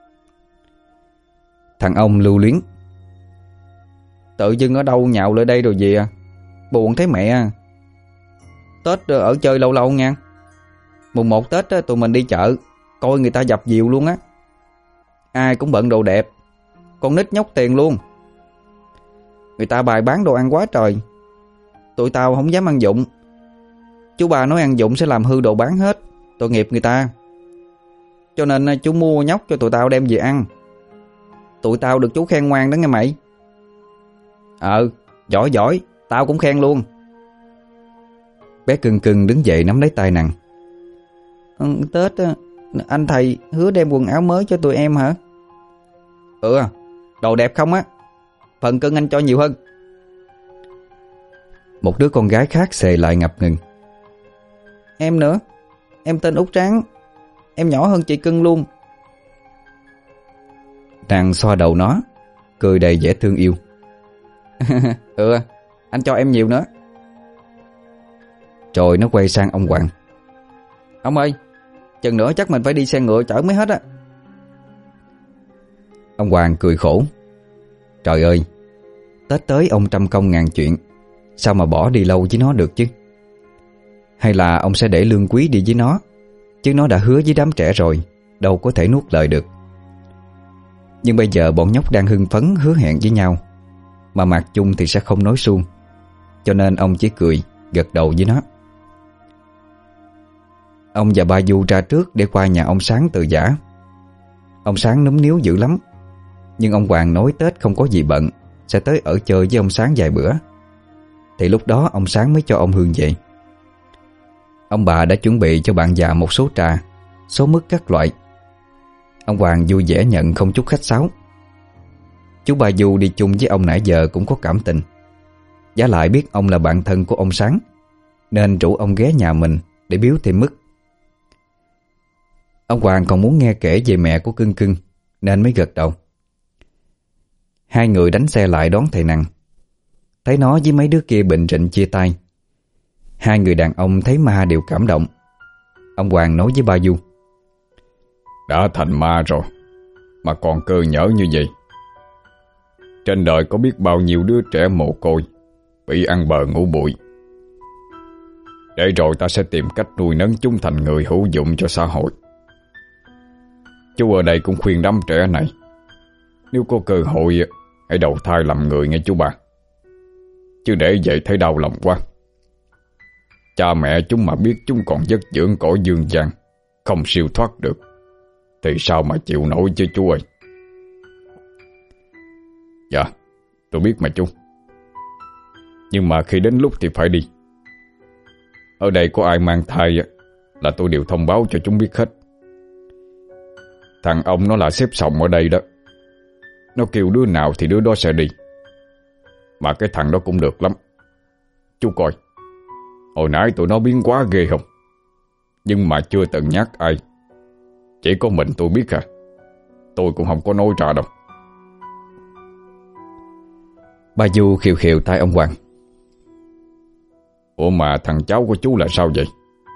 Thằng ông lưu luyến. Tự dưng ở đâu nhạo lại đây rồi về à. Buồn thấy mẹ à. Tết ở chơi lâu lâu nha. Mùng một Tết á, tụi mình đi chợ coi người ta dập dìu luôn á. Ai cũng bận đồ đẹp, con nít nhóc tiền luôn. Người ta bày bán đồ ăn quá trời. Tụi tao không dám ăn dụng. Chú bà nói ăn dụng sẽ làm hư đồ bán hết, tội nghiệp người ta. Cho nên chú mua nhóc cho tụi tao đem về ăn. Tụi tao được chú khen ngoan đó nghe mày. Ờ, giỏi giỏi, tao cũng khen luôn. Bé Cưng Cưng đứng dậy nắm lấy tay nàng. Ừ, Tết anh thầy hứa đem quần áo mới cho tụi em hả? Ừ, đồ đẹp không á? Phần cưng anh cho nhiều hơn. Một đứa con gái khác xề lại ngập ngừng. Em nữa, em tên Út Tráng. Em nhỏ hơn chị Cưng luôn. Nàng xoa đầu nó, cười đầy vẻ thương yêu. Ừ, anh cho em nhiều nữa. Rồi nó quay sang ông Hoàng. Ông ơi, chừng nữa chắc mình phải đi xe ngựa chở mới hết á. Ông Hoàng cười khổ. Trời ơi, Tết tới ông trăm công ngàn chuyện, sao mà bỏ đi lâu với nó được chứ? Hay là ông sẽ để Lương Quý đi với nó, chứ nó đã hứa với đám trẻ rồi, đâu có thể nuốt lời được. Nhưng bây giờ bọn nhóc đang hưng phấn hứa hẹn với nhau, mà Mạc Chung thì sẽ không nói suông, cho nên ông chỉ cười, gật đầu với nó. Ông và bà Du ra trước để qua nhà ông Sáng từ giã. Ông Sáng núm níu dữ lắm, nhưng ông Hoàng nói Tết không có gì bận, sẽ tới ở chơi với ông Sáng vài bữa. Thì lúc đó ông Sáng mới cho ông Hương về. Ông bà đã chuẩn bị cho bạn già một số trà, số mứt các loại. Ông Hoàng vui vẻ nhận không chút khách sáo. Chú bà Du đi chung với ông nãy giờ cũng có cảm tình. Giá lại biết ông là bạn thân của ông Sáng, nên rủ ông ghé nhà mình để biếu thêm mứt. Ông Hoàng còn muốn nghe kể về mẹ của Cưng Cưng, nên mới gật đầu. Hai người đánh xe lại đón thầy Năng. Thấy nó với mấy đứa kia bệnh rịnh chia tay. Hai người đàn ông thấy ma đều cảm động. Ông Hoàng nói với bà Du. Đã thành ma rồi mà còn cơ nhở như vậy. Trên đời có biết bao nhiêu đứa trẻ mồ côi bị ăn bờ ngủ bụi. Để rồi ta sẽ tìm cách nuôi nấng chúng thành người hữu dụng cho xã hội. Chú ở đây cũng khuyên đám trẻ này, nếu có cơ hội hãy đầu thai làm người nghe chú bà. Chứ để vậy thấy đau lòng quá. Cha mẹ chúng mà biết chúng còn vất dưỡng cõi dương gian, không siêu thoát được, thì sao mà chịu nổi chứ chú ơi. Dạ, tôi biết mà chú. Nhưng mà khi đến lúc thì phải đi. Ở đây có ai mang thai là tôi đều thông báo cho chúng biết hết. Thằng ông nó là xếp sòng ở đây đó. Nó kêu đứa nào thì đứa đó sẽ đi. Mà cái thằng đó cũng được lắm. Chú coi, hồi nãy tụi nó biến quá ghê không? Nhưng mà chưa từng nhắc ai. Chỉ có mình tôi biết à. Tôi cũng không có nói ra đâu. Bà Du khều khều tay ông Hoàng. Ủa mà thằng cháu của chú là sao vậy?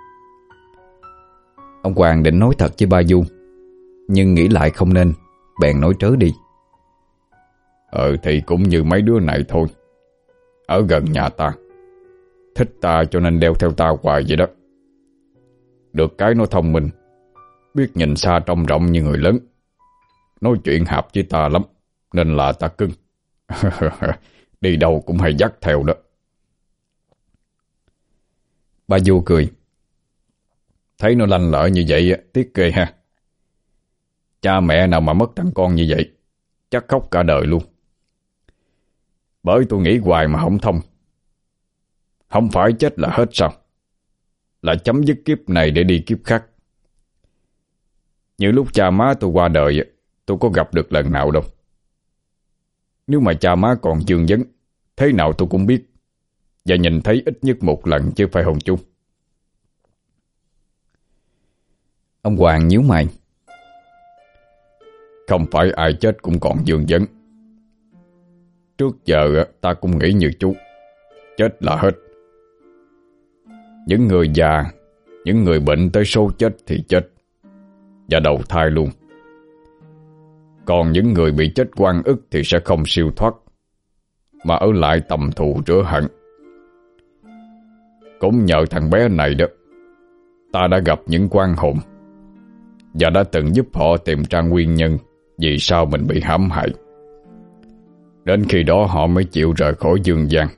Ông Hoàng định nói thật với ba Du, nhưng nghĩ lại không nên, bèn nói trớ đi. Ờ thì cũng như mấy đứa này thôi. Ở gần nhà ta, thích ta cho nên đeo theo ta hoài vậy đó. Được cái nó thông minh, biết nhìn xa trông rộng như người lớn, nói chuyện hợp với ta lắm, nên là ta cưng. Đi đâu cũng hay dắt theo đó. Ba Du cười. Thấy nó lanh lợi như vậy tiếc ghê ha. Cha mẹ nào mà mất thằng con như vậy chắc khóc cả đời luôn. Bởi tôi nghĩ hoài mà không thông. Không phải chết là hết sao? Là chấm dứt kiếp này để đi kiếp khác. Như lúc cha má tôi qua đời, tôi có gặp được lần nào đâu. Nếu mà cha má còn dương vấn, thế nào tôi cũng biết, và nhìn thấy ít nhất một lần chứ phải không chú? Ông Hoàng nhíu mày. Không phải ai chết cũng còn dương vấn. Trước giờ ta cũng nghĩ như chú, chết là hết. Những người già, những người bệnh tới số chết thì chết, và đầu thai luôn. Còn những người bị chết oan ức thì sẽ không siêu thoát, mà ở lại tầm thù rửa hận. Cũng nhờ thằng bé này đó, ta đã gặp những quan hồn và đã từng giúp họ tìm ra nguyên nhân vì sao mình bị hãm hại. Đến khi đó họ mới chịu rời khỏi dương gian.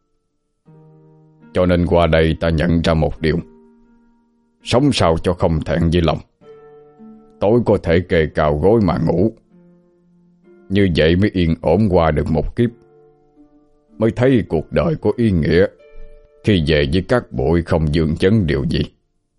Cho nên qua đây ta nhận ra một điều: sống sao cho không thẹn với lòng, tối có thể kề cào gối mà ngủ. Như vậy mới yên ổn qua được một kiếp, mới thấy cuộc đời có ý nghĩa khi về với các bụi không dương vấn điều gì.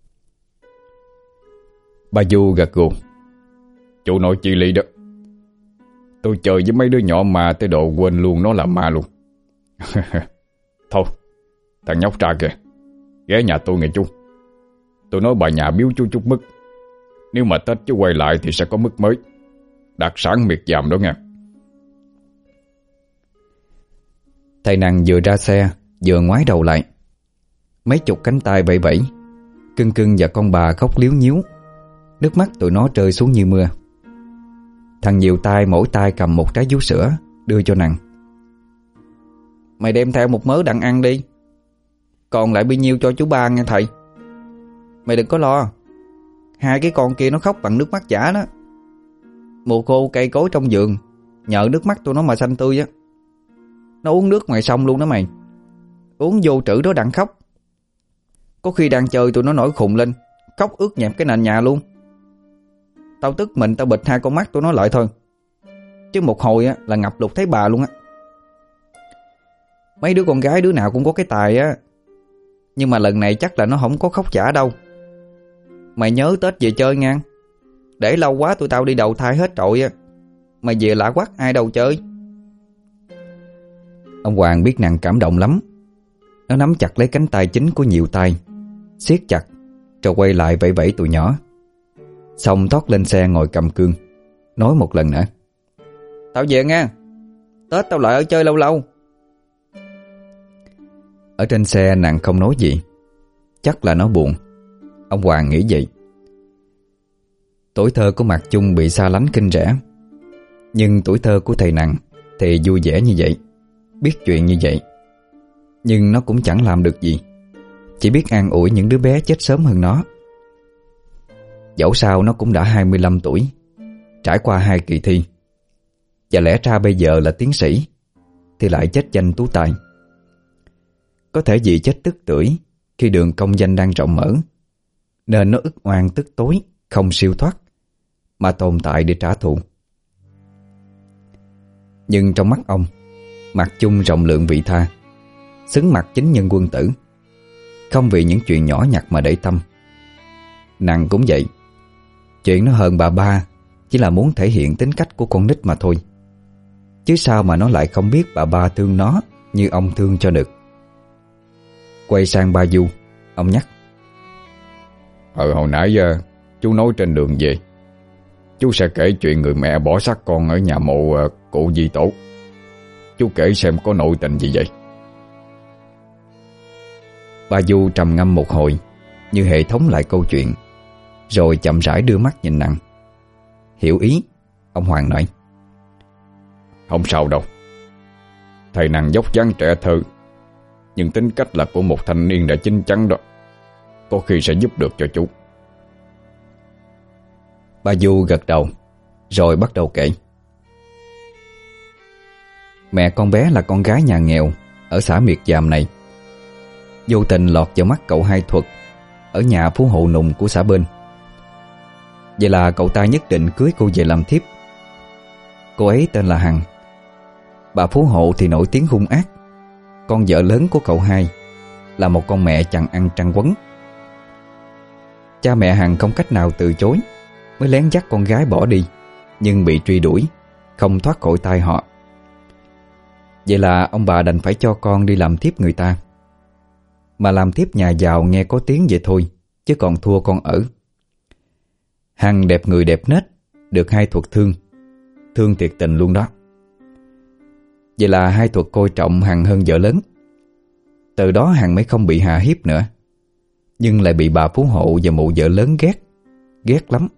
Ba Du gật gù. Chú nói chi ly đó. Tôi chơi với mấy đứa nhỏ mà tới độ quên luôn nó là ma luôn. Thôi, thằng nhóc ra kìa, ghé nhà tôi nghe chú. Tôi nói bà nhà biếu chú chút mứt. Nếu mà Tết chú quay lại thì sẽ có mứt mới, đặc sản miệt dàm đó nghe. Thầy Năng vừa ra xe vừa ngoái đầu lại. Mấy chục cánh tay vẫy vẫy. Cưng Cưng và con bà khóc líu nhíu. Nước mắt tụi nó rơi xuống như mưa. Thằng nhiều tay mỗi tay cầm một trái vú sữa đưa cho Năng. Mày đem theo một mớ đặng ăn đi, còn lại bấy nhiêu cho chú ba nghe thầy. Mày đừng có lo, hai cái con kia nó khóc bằng nước mắt giả đó. Mùa khô cây cối trong vườn nhờ nước mắt tụi nó mà xanh tươi á. Nó uống nước ngoài sông luôn đó mày. Uống vô trữ đó đặng khóc. Có khi đang chơi tụi nó nổi khùng lên, khóc ướt nhẹp cái nền nhà luôn. Tao tức mình tao bịt hai con mắt tụi nó lại thôi, chứ một hồi á là ngập lụt thấy bà luôn á. Mấy đứa con gái đứa nào cũng có cái tài á, nhưng mà lần này chắc là nó không có khóc giả đâu. Mày nhớ Tết về chơi ngang, để lâu quá tụi tao đi đầu thai hết trội á. Mày về lạ quắc ai đâu chơi. Ông Hoàng biết Năng cảm động lắm. Nó nắm chặt lấy cánh tay chính của nhiều tay, siết chặt, rồi quay lại vẫy vẫy tụi nhỏ. Xong thoát lên xe ngồi cầm cương, nói một lần nữa: Tao về nha, Tết tao lại ở chơi lâu lâu. Ở trên xe Năng không nói gì, chắc là nó buồn. Ông Hoàng nghĩ vậy. Tuổi thơ của Mạc Chung bị xa lánh kinh rẻ, nhưng tuổi thơ của thầy Năng thì vui vẻ như vậy, biết chuyện như vậy. Nhưng nó cũng chẳng làm được gì, chỉ biết an ủi những đứa bé chết sớm hơn nó. Dẫu sao nó cũng đã hai mươi lăm tuổi, trải qua hai kỳ thi, và lẽ ra bây giờ là tiến sĩ thì lại chết danh tú tài. Có thể vì chết tức tưởi khi đường công danh đang rộng mở, nên nó ức oan tức tối, không siêu thoát, mà tồn tại để trả thù. Nhưng trong mắt ông, Mạc Chung rộng lượng vị tha, xứng mặt chính nhân quân tử, không vì những chuyện nhỏ nhặt mà để tâm. Năng cũng vậy. Chuyện nó hơn bà ba chỉ là muốn thể hiện tính cách của con nít mà thôi, chứ sao mà nó lại không biết bà ba thương nó như ông thương cho được. Quay sang ba Du, ông nhắc: Ờ hồi nãy uh, chú nói trên đường về, chú sẽ kể chuyện người mẹ bỏ xác con ở nhà mộ uh, cụ Di Tổ. Chú kể xem có nội tình gì vậy. Bà Du trầm ngâm một hồi, như hệ thống lại câu chuyện, rồi chậm rãi đưa mắt nhìn Năng. Hiểu ý, ông Hoàng nói: Không sao đâu. Thầy Năng dốc dáng trẻ thơ, nhưng tính cách là của một thanh niên đã chín chắn đó, có khi sẽ giúp được cho chú. Bà Du gật đầu, rồi bắt đầu kể. Mẹ con bé là con gái nhà nghèo ở xã Miệt Giàm này. Vô tình lọt vào mắt cậu Hai Thuật ở nhà phú hộ nùng của xã bên. Vậy là cậu ta nhất định cưới cô về làm thiếp. Cô ấy tên là Hằng. Bà phú hộ thì nổi tiếng hung ác. Con vợ lớn của cậu Hai là một con mẹ chẳng ăn trăng quấn. Cha mẹ Hằng không cách nào từ chối, mới lén dắt con gái bỏ đi, nhưng bị truy đuổi, không thoát khỏi tay họ. Vậy là ông bà đành phải cho con đi làm thiếp người ta. Mà làm thiếp nhà giàu nghe có tiếng vậy thôi, chứ còn thua con ở. Hằng đẹp người đẹp nết, được Hai Thuật thương, thương tuyệt tình luôn đó. Vậy là Hai Thuật coi trọng Hằng hơn vợ lớn. Từ đó Hằng mới không bị hạ hiếp nữa, nhưng lại bị bà phú hộ và mụ vợ lớn ghét, ghét lắm.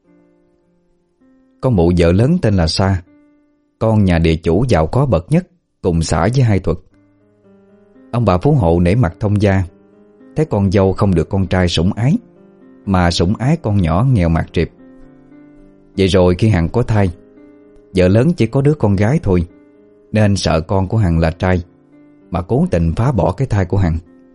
Có mụ vợ lớn tên là Sa, con nhà địa chủ giàu có bậc nhất cùng xã với Hai Thuật. Ông bà phú hộ nể mặt thông gia, thấy con dâu không được con trai sủng ái, mà sủng ái con nhỏ nghèo mạt triệp. Vậy rồi khi Hằng có thai, vợ lớn chỉ có đứa con gái thôi, nên sợ con của Hằng là trai, mà cố tình phá bỏ cái thai của Hằng.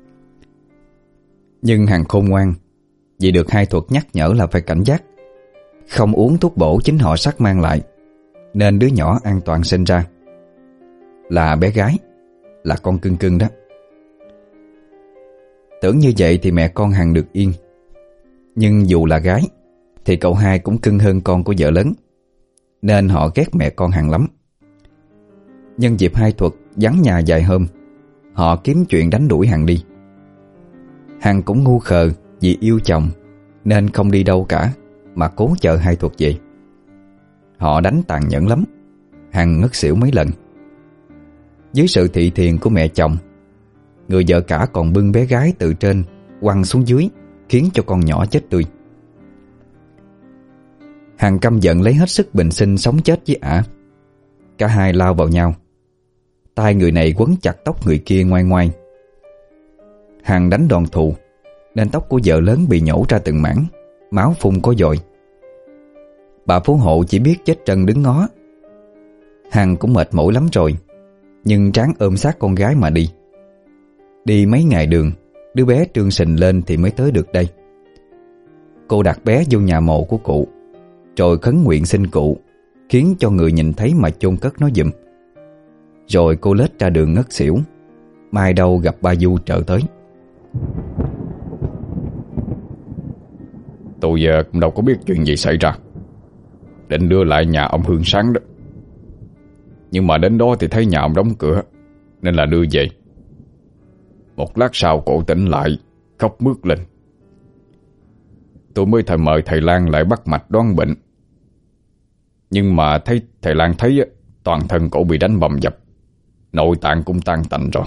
Nhưng Hằng khôn ngoan, vì được Hai Thuật nhắc nhở là phải cảnh giác, không uống thuốc bổ chính họ sắc mang lại, nên đứa nhỏ an toàn sinh ra. Là bé gái, là con cưng cưng đó. Tưởng như vậy thì mẹ con Hằng được yên. Nhưng dù là gái thì cậu Hai cũng cưng hơn con của vợ lớn, nên họ ghét mẹ con Hằng lắm. Nhân dịp Hai Thuật vắng nhà vài hôm, họ kiếm chuyện đánh đuổi Hằng đi. Hằng cũng ngu khờ vì yêu chồng, nên không đi đâu cả, mà cố chờ Hai Thuật về. Họ đánh tàn nhẫn lắm, Hằng ngất xỉu mấy lần. Dưới sự thị thiền của mẹ chồng, người vợ cả còn bưng bé gái từ trên quăng xuống dưới, khiến cho con nhỏ chết tươi. Hằng căm giận lấy hết sức bình sinh sống chết với ả. Cả hai lao vào nhau, tay người này quấn chặt tóc người kia ngoai ngoai. Hằng đánh đòn thù, nên tóc của vợ lớn bị nhổ ra từng mảng, máu phun có dội. Bà phú hộ chỉ biết chết trân đứng ngó. Hằng cũng mệt mỏi lắm rồi, nhưng ráng ôm sát con gái mà đi. Đi mấy ngày đường, đứa bé trương sình lên thì mới tới được đây. Cô đặt bé vô nhà mộ của cụ, rồi khấn nguyện xin cụ khiến cho người nhìn thấy mà chôn cất nó giùm. Rồi cô lết ra đường ngất xỉu. Mai đâu gặp ba Du trở tới. Tôi giờ cũng đâu có biết chuyện gì xảy ra, định đưa lại nhà ông Hương sáng đó. Nhưng mà đến đó thì thấy nhà ông đóng cửa, nên là đưa về. Một lát sau cổ tỉnh lại, khóc mướt lên. Tôi mới thầy mời thầy Lan lại bắt mạch đoán bệnh. Nhưng mà thấy thầy Lan thấy toàn thân cổ bị đánh bầm dập, nội tạng cũng tan tành rồi.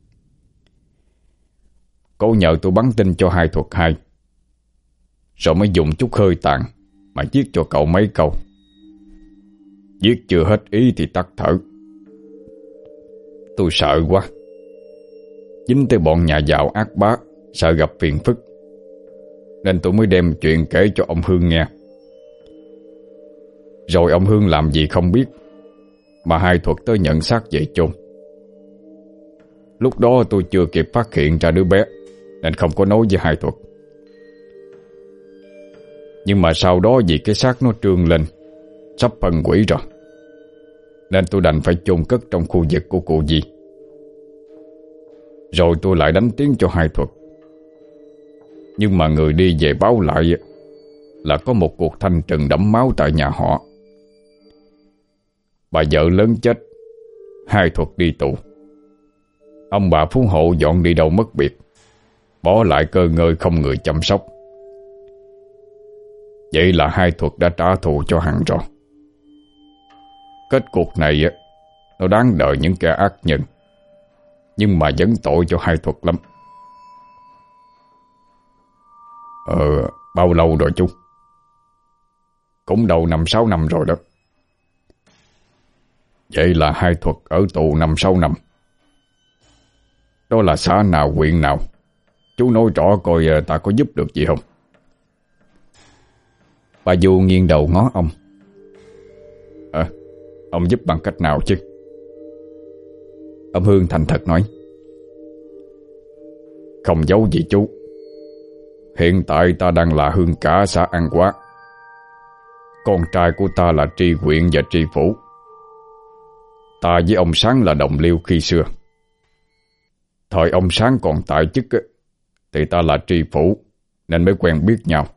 Cô nhờ tôi bắn tin cho Hai Thuật hai, rồi mới dùng chút hơi tàn mà viết cho cậu mấy câu. Viết chưa hết ý thì tắt thở. Tôi sợ quá, dính tới bọn nhà giàu ác bá, sợ gặp phiền phức, nên tôi mới đem chuyện kể cho ông Hương nghe. Rồi ông Hương làm gì không biết, mà Hai Thuật tới nhận xác về chôn. Lúc đó tôi chưa kịp phát hiện ra đứa bé, nên không có nói với Hai Thuật. Nhưng mà sau đó vì cái xác nó trương lên, sắp phân hủy rồi, nên tôi đành phải chôn cất trong khu vực của cụ Di. Rồi tôi lại đánh tiếng cho Hai Thuật. Nhưng mà người đi về báo lại là có một cuộc thanh trừng đẫm máu tại nhà họ. Bà vợ lớn chết, Hai Thuật đi tù. Ông bà phú hộ dọn đi đâu mất biệt, bỏ lại cơ ngơi không người chăm sóc. Vậy là Hai Thuật đã trả thù cho Hằng rồi. Kết cuộc này nó đáng đợi những kẻ ác nhân, nhưng mà vẫn tội cho Hai Thuật lắm. Ờ, bao lâu rồi chú? Cũng đầu năm sáu năm rồi đó. Vậy là hai thuật ở tù năm sáu năm. Đó là xã nào, huyện nào? Chú nói rõ coi ta có giúp được gì không? Bà Du nghiêng đầu ngó ông. À, ông giúp bằng cách nào chứ? Ông Hương thành thật nói. Không giấu gì chú. Hiện tại ta đang là hương cả xã An Quá. Con trai của ta là tri huyện và tri phủ. Ta với ông Sáng là đồng liêu khi xưa. Thời ông Sáng còn tại chức thì ta là tri phủ, nên mới quen biết nhau.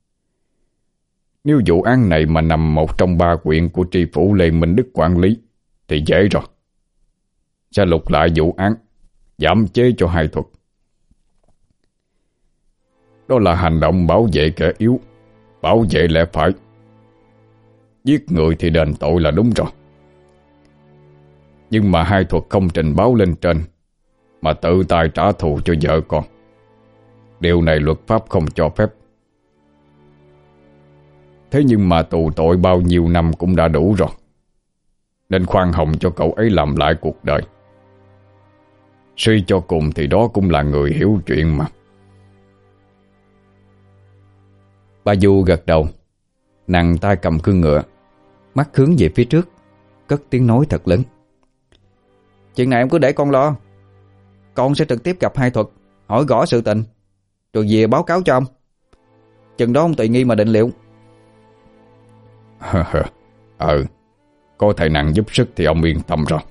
Nếu vụ án này mà nằm một trong ba huyện của tri phủ Lê Minh Đức quản lý thì dễ rồi. Sẽ lục lại vụ án, giảm chế cho hai thuật. Đó là hành động bảo vệ kẻ yếu, bảo vệ lẽ phải. Giết người thì đền tội là đúng rồi. Nhưng mà hai thuật không trình báo lên trên, mà tự tay trả thù cho vợ con. Điều này luật pháp không cho phép. Thế nhưng mà tù tội bao nhiêu năm cũng đã đủ rồi, nên khoan hồng cho cậu ấy làm lại cuộc đời. Suy cho cùng thì đó cũng là người hiểu chuyện mà. Bà Du gật đầu, nàng tay cầm cương ngựa, mắt hướng về phía trước, cất tiếng nói thật lớn. Chuyện này em cứ để con lo. Con sẽ trực tiếp gặp hai thuật, hỏi rõ sự tình, rồi về báo cáo cho ông. Chừng đó ông tùy nghi mà định liệu. Ừ, có thầy Năng giúp sức thì ông yên tâm rồi.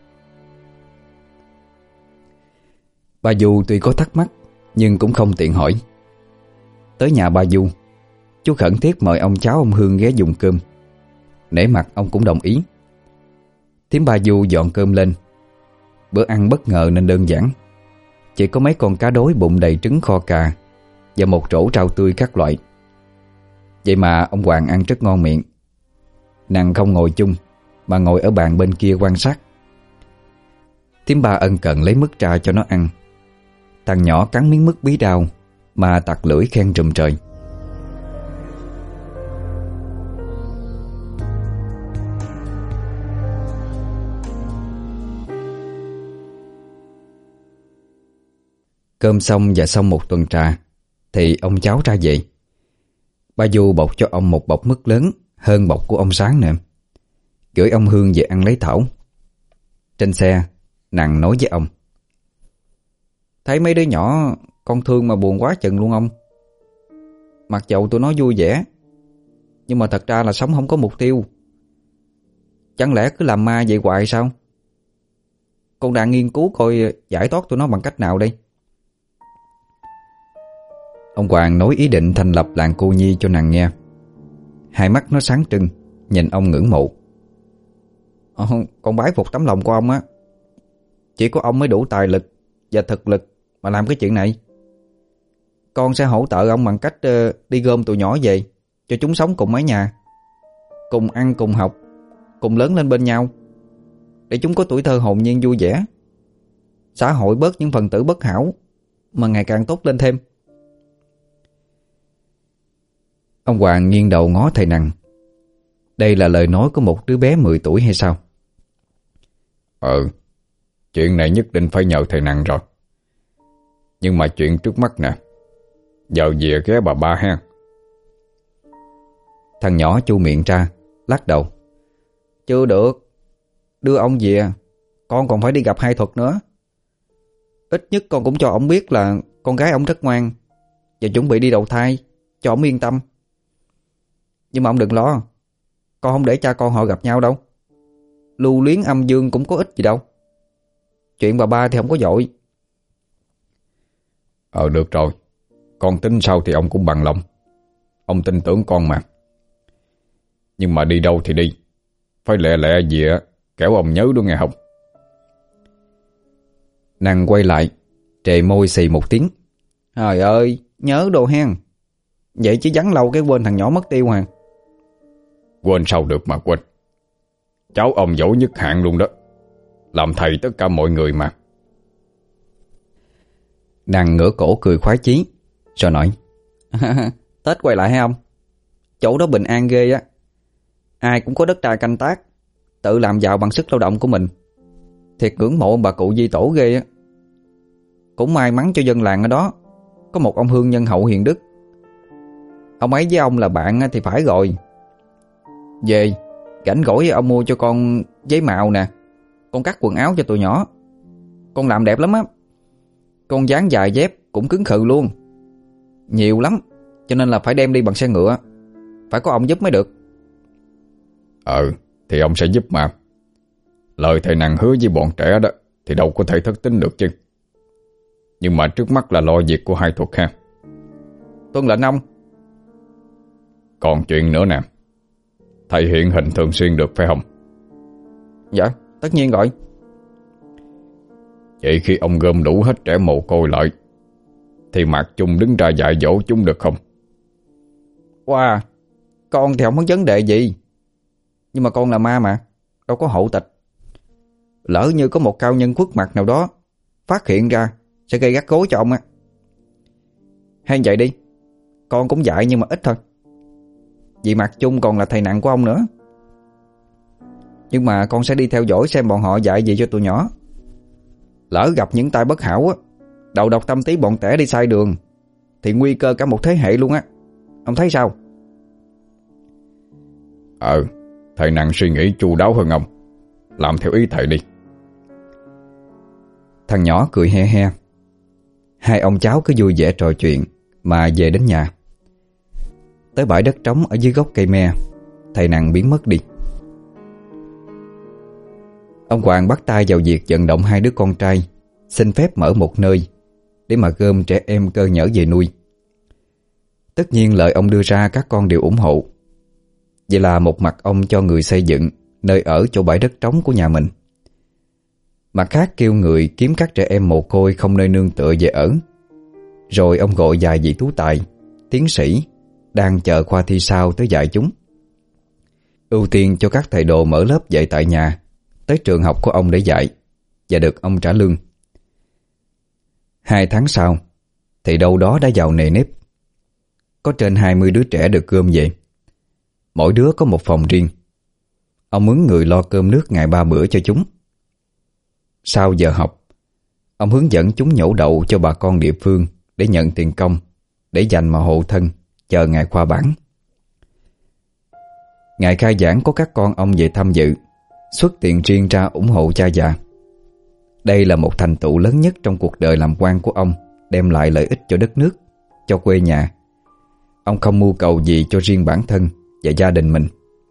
Bà Du tuy có thắc mắc nhưng cũng không tiện hỏi. Tới nhà bà Du, chú khẩn thiết mời ông cháu ông Hương ghé dùng cơm. Nể mặt ông cũng đồng ý. Thím bà Du dọn cơm lên. Bữa ăn bất ngờ nên đơn giản, chỉ có mấy con cá đối bụng đầy trứng kho cà và một rổ rau tươi các loại. Vậy mà ông Hoàng ăn rất ngon miệng. Nàng không ngồi chung mà ngồi ở bàn bên kia quan sát. Thím ba ân cần lấy mứt ra cho nó ăn. Thằng nhỏ cắn miếng mứt bí đao mà tặc lưỡi khen trùm trời. Cơm xong và xong một tuần trà thì ông cháu ra về. Bà Du bọc cho ông một bọc mứt lớn hơn bọc của ông Sáng nữa, gửi ông Hương về ăn lấy thảo. Trên xe, nàng nói với ông. Thấy mấy đứa nhỏ con thương mà buồn quá chừng luôn ông. Mặc dầu tụi nó vui vẻ, nhưng mà thật ra là sống không có mục tiêu. Chẳng lẽ cứ làm ma vậy hoài sao? Con đang nghiên cứu coi giải thoát tụi nó bằng cách nào đây. Ông Hoàng nói ý định thành lập làng cô nhi cho nàng nghe. Hai mắt nó sáng trưng, nhìn ông ngưỡng mộ. Ờ, con bái phục tấm lòng của ông á. Chỉ có ông mới đủ tài lực và thực lực mà làm cái chuyện này. Con sẽ hỗ trợ ông bằng cách uh, đi gom tụi nhỏ về, cho chúng sống cùng mái nhà, cùng ăn cùng học, cùng lớn lên bên nhau, để chúng có tuổi thơ hồn nhiên vui vẻ. Xã hội bớt những phần tử bất hảo, mà ngày càng tốt lên thêm. Ông Hoàng nghiêng đầu ngó thầy Năng. Đây là lời nói của một đứa bé mười tuổi hay sao? Ừ, chuyện này nhất định phải nhờ thầy Năng rồi. Nhưng mà chuyện trước mắt nè, giờ về ghé bà ba ha. Thằng nhỏ chu miệng ra, lắc đầu. Chưa được, đưa ông về, con còn phải đi gặp hai thuật nữa. Ít nhất con cũng cho ông biết là con gái ông rất ngoan và chuẩn bị đi đầu thai, cho ông yên tâm. Nhưng mà ông đừng lo, con không để cha con họ gặp nhau đâu. Lưu luyến âm dương cũng có ích gì đâu. Chuyện bà ba thì không có vội. Ờ được rồi, con tính sao thì ông cũng bằng lòng. Ông tin tưởng con mà. Nhưng mà đi đâu thì đi, phải lẹ lẹ gì á, kẻo ông nhớ đó nghe không. Nàng quay lại, trề môi xì một tiếng. Trời ơi, nhớ đồ hen. Vậy chứ vắng lâu cái quên thằng nhỏ mất tiêu hả? Quên sao được mà quên. Cháu ông giỏi nhất hạng luôn đó, làm thầy tất cả mọi người mà. Nàng ngửa cổ cười khoái chí, rồi nói. Tết quay lại hay không? Chỗ đó bình an ghê á. Ai cũng có đất đai canh tác, tự làm giàu bằng sức lao động của mình. Thiệt ngưỡng mộ bà cụ Di Tổ ghê á. Cũng may mắn cho dân làng ở đó có một ông hương nhân hậu hiền đức. Ông ấy với ông là bạn thì phải rồi. Về rảnh rỗi ông mua cho con giấy màu nè, con cắt quần áo cho tụi nhỏ. Con làm đẹp lắm á. Con dán dài dép cũng cứng khự luôn. Nhiều lắm, cho nên là phải đem đi bằng xe ngựa. Phải có ông giúp mới được. Ừ, thì ông sẽ giúp mà. Lời thầy nàng hứa với bọn trẻ đó thì đâu có thể thất tín được chứ. Nhưng mà trước mắt là lo việc của hai thuật ha. Tuân lệnh ông. Còn chuyện nữa nè, thầy hiện hình thường xuyên được phải không? Dạ, tất nhiên rồi. Vậy khi ông gom đủ hết trẻ mồ côi lại thì Mạc Chung đứng ra dạy dỗ chúng được không? Wow, con thì không có vấn đề gì. Nhưng mà con là ma mà, đâu có hộ tịch. Lỡ như có một cao nhân khuất mặt nào đó phát hiện ra sẽ gây gắt gối cho ông á. Hay vậy đi, con cũng dạy nhưng mà ít thôi. Vì Mạc Chung còn là thầy nặng của ông nữa. Nhưng mà con sẽ đi theo dõi xem bọn họ dạy gì cho tụi nhỏ. Lỡ gặp những tai bất hảo á, đầu độc tâm trí bọn trẻ đi sai đường, thì nguy cơ cả một thế hệ luôn á. Ông thấy sao? Ờ, thầy nặng suy nghĩ chu đáo hơn ông. Làm theo ý thầy đi. Thằng nhỏ cười he he. Hai ông cháu cứ vui vẻ trò chuyện mà về đến nhà. Tới bãi đất trống ở dưới gốc cây me, thầy nặng biến mất đi. Ông Hoàng bắt tay vào việc vận động hai đứa con trai xin phép mở một nơi để mà gom trẻ em cơ nhở về nuôi. Tất nhiên lời ông đưa ra các con đều ủng hộ. Vậy là một mặt ông cho người xây dựng nơi ở chỗ bãi đất trống của nhà mình, mặt khác kêu người kiếm các trẻ em mồ côi không nơi nương tựa về ở. Rồi ông gọi vài vị tú tài, tiến sĩ đang chờ khoa thi sau tới dạy chúng. Ưu tiên cho các thầy đồ mở lớp dạy tại nhà tới trường học của ông để dạy, và được ông trả lương. Hai tháng sau thì đâu đó đã vào nề nếp. Có trên hai mươi đứa trẻ được gom về, mỗi đứa có một phòng riêng. Ông mướn người lo cơm nước ngày ba bữa cho chúng. Sau giờ học, ông hướng dẫn chúng nhổ đậu cho bà con địa phương để nhận tiền công, để dành mà hộ thân, chờ ngày khoa bản. Ngày khai giảng có các con ông về tham dự, xuất tiền riêng ra ủng hộ cha già. Đây là một thành tựu lớn nhất trong cuộc đời làm quan của ông, đem lại lợi ích cho đất nước, cho quê nhà. Ông không mưu cầu gì cho riêng bản thân và gia đình mình.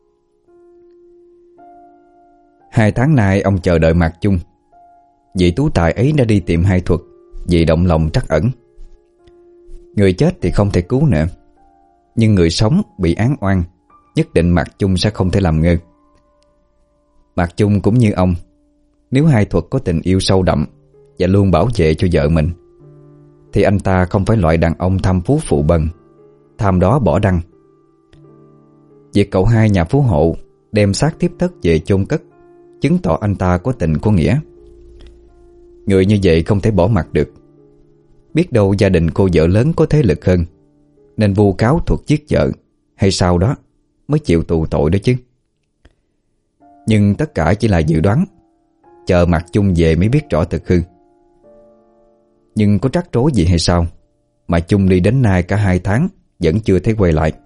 Hai tháng nay ông chờ đợi Mạc Chung. Vị tú tài ấy đã đi tìm hai thuật vì động lòng trắc ẩn. Người chết thì không thể cứu nữa, nhưng người sống bị án oan, nhất định Mạc Chung sẽ không thể làm ngơ. Mạc Chung cũng như ông, nếu hai thuật có tình yêu sâu đậm và luôn bảo vệ cho vợ mình, thì anh ta không phải loại đàn ông tham phú phụ bần, tham đó bỏ đăng. Việc cậu hai nhà phú hộ đem xác tiếp thất về chôn cất chứng tỏ anh ta có tình có nghĩa. Người như vậy không thể bỏ mặc được. Biết đâu gia đình cô vợ lớn có thế lực hơn, nên vu cáo thuật giết vợ, hay sau đó mới chịu tù tội đó chứ. Nhưng tất cả chỉ là dự đoán, chờ Mạc Chung về mới biết rõ thực hư. Nhưng có trắc rối gì hay sao mà Chung đi đến nay cả hai tháng vẫn chưa thấy quay lại.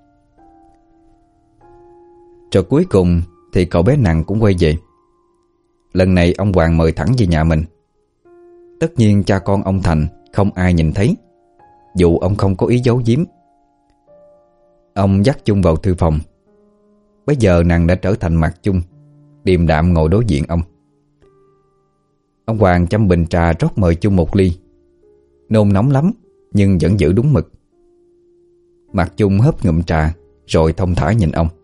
Rồi cuối cùng thì cậu bé Nặng cũng quay về. Lần này ông Hoàng mời thẳng về nhà mình. Tất nhiên cha con ông Thành không ai nhìn thấy, dù ông không có ý giấu giếm. Ông dắt Chung vào thư phòng. Bây giờ Nặng đã trở thành Mạc Chung, điềm đạm ngồi đối diện ông. Ông Hoàng chăm bình trà rót mời Chung một ly. Nôn nóng lắm nhưng vẫn giữ đúng mực. Mạc Chung hớp ngụm trà rồi thông thả nhìn ông.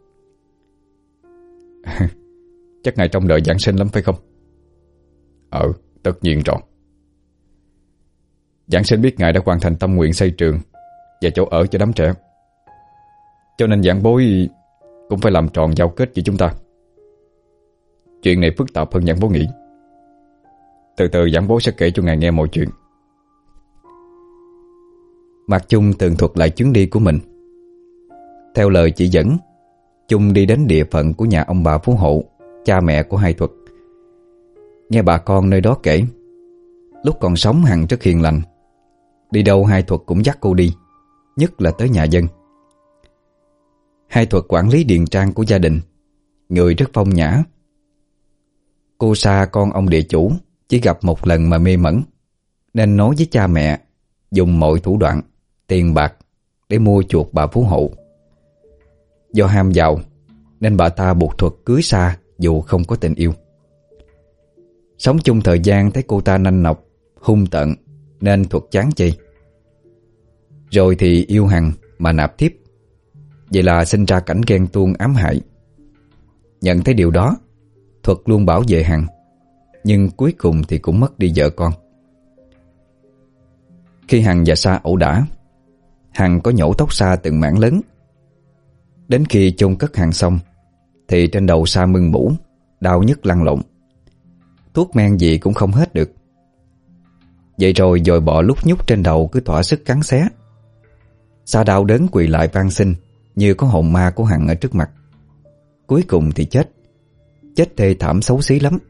Chắc ngài trông đợi Giáng sinh lắm phải không? Ờ, tất nhiên rồi. Giáng sinh biết ngài đã hoàn thành tâm nguyện xây trường và chỗ ở cho đám trẻ, cho nên giảng bối cũng phải làm tròn giao kết với chúng ta. Chuyện này phức tạp hơn giảng bối nghĩ. Từ từ giảng bối sẽ kể cho ngài nghe mọi chuyện. Mạc Chung tường thuật lại chuyến đi của mình. Theo lời chỉ dẫn, Chung đi đến địa phận của nhà ông bà Phú Hộ, cha mẹ của hai Thuật. Nghe bà con nơi đó kể, lúc còn sống Hằng rất hiền lành, đi đâu hai Thuật cũng dắt cô đi, nhất là tới nhà dân. Hai Thuật quản lý điền trang của gia đình, người rất phong nhã. Cô Sa con ông địa chủ chỉ gặp một lần mà mê mẩn, nên nói với cha mẹ dùng mọi thủ đoạn, tiền bạc để mua chuộc bà Phú Hộ. Do ham giàu nên bà ta buộc Thuật cưới Sa dù không có tình yêu. Sống chung thời gian thấy cô ta nanh nọc, hung tợn nên Thuật chán chê. Rồi thì yêu Hằng mà nạp thiếp. Vậy là sinh ra cảnh ghen tuông ám hại. Nhận thấy điều đó, Thuật luôn bảo vệ Hằng, nhưng cuối cùng thì cũng mất đi vợ con. Khi Hằng và Sa ẩu đả, Hằng có nhổ tóc Sa từng mảng lớn. Đến khi chôn cất Hằng xong thì trên đầu Sa mưng mủ, đau nhức lăn lộn. Thuốc men gì cũng không hết được. Vậy rồi dồi bọ lúc nhúc trên đầu cứ thỏa sức cắn xé. Sa đau đớn quỳ lại van xin như có hồn ma của Hằng ở trước mặt. Cuối cùng thì chết. Chết thê thảm xấu xí lắm.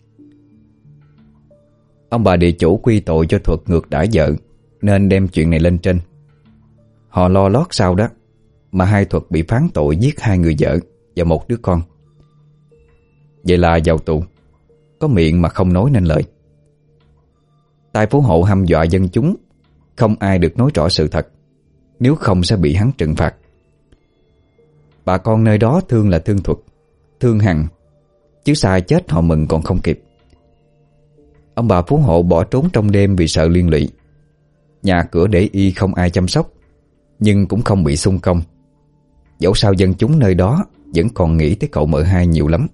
Ông bà địa chủ quy tội cho Thuật ngược đãi vợ, nên đem chuyện này lên trên. Họ lo lót sau đó mà hai Thuật bị phán tội giết hai người vợ và một đứa con. Vậy là vào tù, có miệng mà không nói nên lời. Tài Phú Hộ hăm dọa dân chúng, không ai được nói rõ sự thật, nếu không sẽ bị hắn trừng phạt. Bà con nơi đó thương là thương Thuật, thương Hằng, chứ Sa chết họ mừng còn không kịp. Ông bà Phú Hộ bỏ trốn trong đêm vì sợ liên lụy. Nhà cửa để y không ai chăm sóc, nhưng cũng không bị xung công. Dẫu sao dân chúng nơi đó vẫn còn nghĩ tới cậu mợ hai nhiều lắm.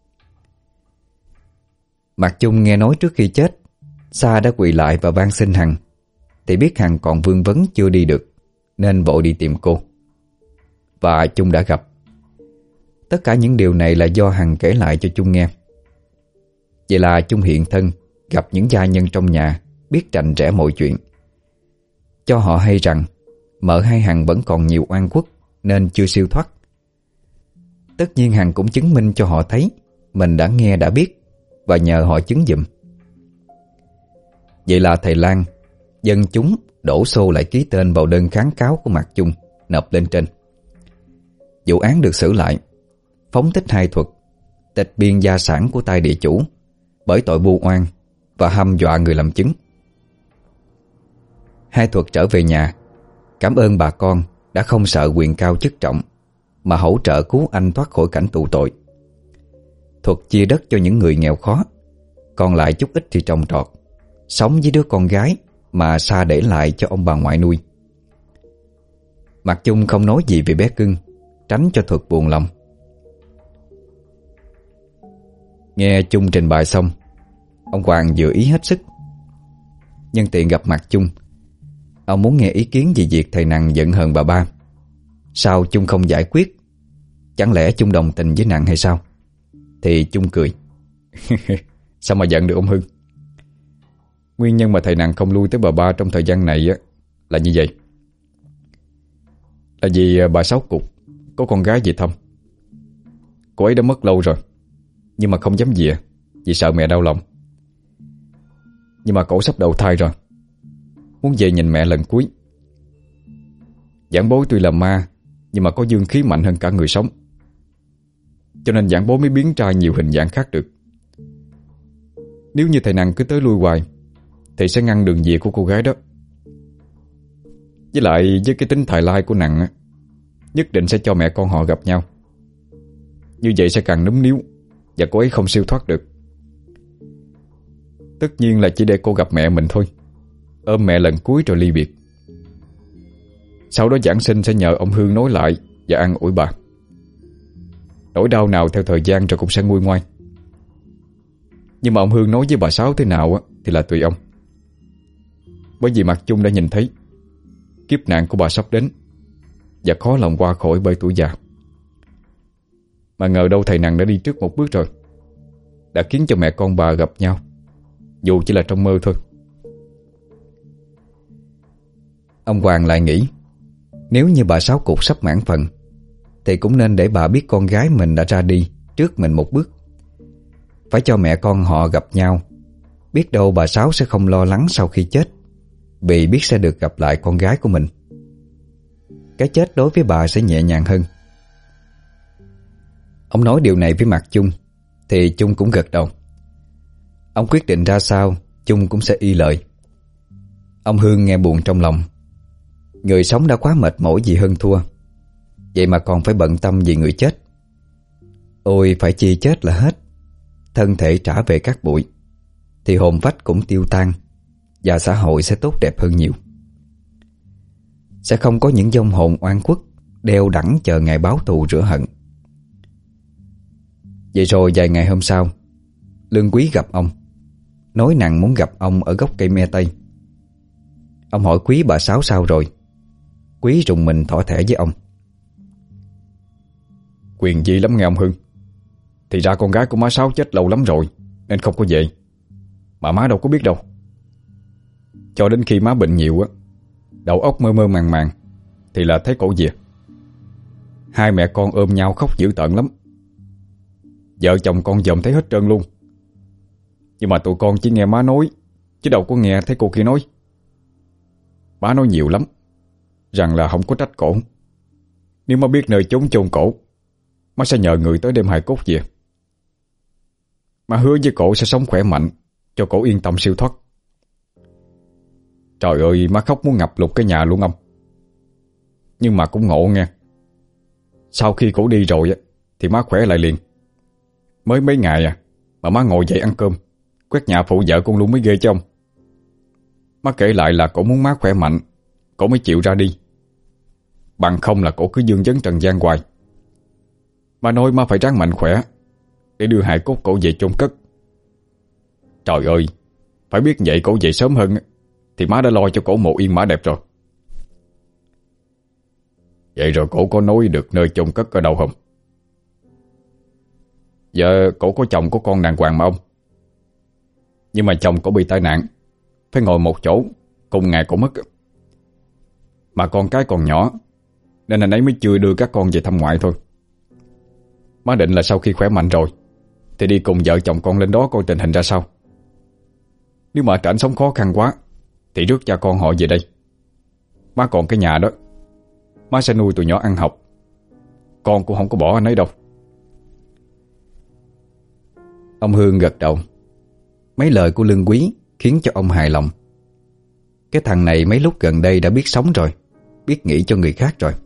Mạc Chung nghe nói trước khi chết Sa đã quỳ lại và van xin Hằng, thì biết Hằng còn vương vấn chưa đi được, nên vội đi tìm cô. Và Chung đã gặp. Tất cả những điều này là do Hằng kể lại cho Chung nghe. Vậy là Chung hiện thân, gặp những gia nhân trong nhà, biết rành rẽ mọi chuyện, cho họ hay rằng mợ hai Hằng vẫn còn nhiều oan khuất nên chưa siêu thoát. Tất nhiên Hằng cũng chứng minh cho họ thấy mình đã nghe đã biết, và nhờ họ chứng giùm. Vậy là thầy Lan, dân chúng đổ xô lại ký tên vào đơn kháng cáo của Mạc Chung, nộp lên trên. Vụ án được xử lại, phóng thích hai Thuật, tịch biên gia sản của tay địa chủ bởi tội vu oan và hăm dọa người làm chứng. Hai Thuật trở về nhà, cảm ơn bà con đã không sợ quyền cao chức trọng mà hỗ trợ cứu anh thoát khỏi cảnh tù tội. Thuật chia đất cho những người nghèo khó, còn lại chút ít thì trồng trọt, sống với đứa con gái mà Sa để lại cho ông bà ngoại nuôi. Mạc Chung không nói gì về bé cưng, tránh cho Thuật buồn lòng. Nghe Chung trình bày xong, ông Hoàng vừa ý hết sức. Nhân tiện gặp Mạc Chung, ông muốn nghe ý kiến về việc thầy Nằng giận hờn bà ba. Sao Chung không giải quyết? Chẳng lẽ Chung đồng tình với Nằng hay sao? Thì Chung cười. Sao mà giận được ông Hưng? Nguyên nhân mà thầy Nằng không lui tới bà ba trong thời gian này á là như vậy. Là vì bà Sáu Cục có con gái chị Thâm. Cô ấy đã mất lâu rồi, nhưng mà không dám về vì sợ mẹ đau lòng. Nhưng mà cổ sắp đầu thai rồi, muốn về nhìn mẹ lần cuối. Giảng bối tuy là ma, nhưng mà có dương khí mạnh hơn cả người sống, cho nên giảng bối mới biến ra nhiều hình dạng khác được. Nếu như thầy Nằng cứ tới lui hoài thì sẽ ngăn đường về của cô gái đó. Với lại với cái tính thài lai của Nằng, nhất định sẽ cho mẹ con họ gặp nhau. Như vậy sẽ càng núm níu, và cô ấy không siêu thoát được. Tất nhiên là chỉ để cô gặp mẹ mình thôi, ôm mẹ lần cuối rồi ly biệt. Sau đó giảng sinh sẽ nhờ ông Hương nói lại và an ủi bà. Nỗi đau nào theo thời gian rồi cũng sẽ nguôi ngoai. Nhưng mà ông Hương nói với bà Sáu thế nào thì là tùy ông. Bởi vì Mạc Chung đã nhìn thấy kiếp nạn của bà sắp đến, và khó lòng qua khỏi bởi tuổi già. Mà ngờ đâu thầy Nằng đã đi trước một bước rồi, đã khiến cho mẹ con bà gặp nhau, dù chỉ là trong mơ thôi. Ông Hoàng lại nghĩ, nếu như bà Sáu Cục sắp mãn phần thì cũng nên để bà biết con gái mình đã ra đi trước mình một bước. Phải cho mẹ con họ gặp nhau. Biết đâu bà Sáu sẽ không lo lắng sau khi chết, vì biết sẽ được gặp lại con gái của mình. Cái chết đối với bà sẽ nhẹ nhàng hơn. Ông nói điều này với Mạc Chung thì Chung cũng gật đầu. Ông quyết định ra sao Chung cũng sẽ y lời. Ông Hương nghe buồn trong lòng. Người sống đã quá mệt mỏi vì hơn thua, vậy mà còn phải bận tâm vì người chết. Ôi phải chi chết là hết. Thân thể trả về cát bụi thì hồn phách cũng tiêu tan, và xã hội sẽ tốt đẹp hơn nhiều. Sẽ không có những vong hồn oan khuất đeo đẳng chờ ngày báo thù rửa hận. Vậy rồi vài ngày hôm sau, Lương Quý gặp ông, nói nặng muốn gặp ông ở gốc cây me tây. Ông hỏi Quý bà Sáu sao rồi. Quý rùng mình thỏ thẻ với ông. Quyền gì lắm nghe ông Hưng. Thì ra con gái của má Sáu chết lâu lắm rồi nên không có về. Mà má đâu có biết đâu. Cho đến khi má bệnh nhiều á, đầu óc mơ mơ màng màng, thì là thấy cổ về. Hai mẹ con ôm nhau khóc dữ tợn lắm. Vợ chồng con dòm thấy hết trơn luôn. Nhưng mà tụi con chỉ nghe má nói, chứ đâu có nghe thấy cô kia nói. Má nói nhiều lắm, rằng là không có trách cổ. Nếu má biết nơi chốn chôn cổ, má sẽ nhờ người tới đem hài cốt về. Má hứa với cổ sẽ sống khỏe mạnh, cho cổ yên tâm siêu thoát. Trời ơi, má khóc muốn ngập lụt cái nhà luôn ông. Nhưng mà cũng ngộ nghe. Sau khi cổ đi rồi thì má khỏe lại liền. Mới mấy ngày à mà má ngồi dậy ăn cơm, quét nhà phụ vợ con luôn mới ghê chứ ông. Má kể lại là cổ muốn má khỏe mạnh, cổ mới chịu ra đi. Bằng không là cổ cứ dương vấn trần gian hoài. Má nói má phải ráng mạnh khỏe để đưa hài cốt cổ về chôn cất. Trời ơi, phải biết vậy cổ về sớm hơn thì má đã lo cho cổ mộ yên mã đẹp rồi. Vậy rồi cổ có nói được nơi chôn cất ở đâu không? Giờ cổ có chồng có con đàng hoàng mà ông. Nhưng mà chồng cổ bị tai nạn, phải ngồi một chỗ cùng ngày cổ mất. Mà con cái còn nhỏ, nên anh ấy mới chưa đưa các con về thăm ngoại thôi. Má định là sau khi khỏe mạnh rồi thì đi cùng vợ chồng con lên đó coi tình hình ra sao. Nếu mà cảnh sống khó khăn quá thì rước cha con họ về đây. Má còn cái nhà đó, má sẽ nuôi tụi nhỏ ăn học. Con cũng không có bỏ anh ấy đâu. Ông Hương gật đầu. Mấy lời của Lương Quý khiến cho ông hài lòng. Cái thằng này mấy lúc gần đây đã biết sống rồi, biết nghĩ cho người khác rồi.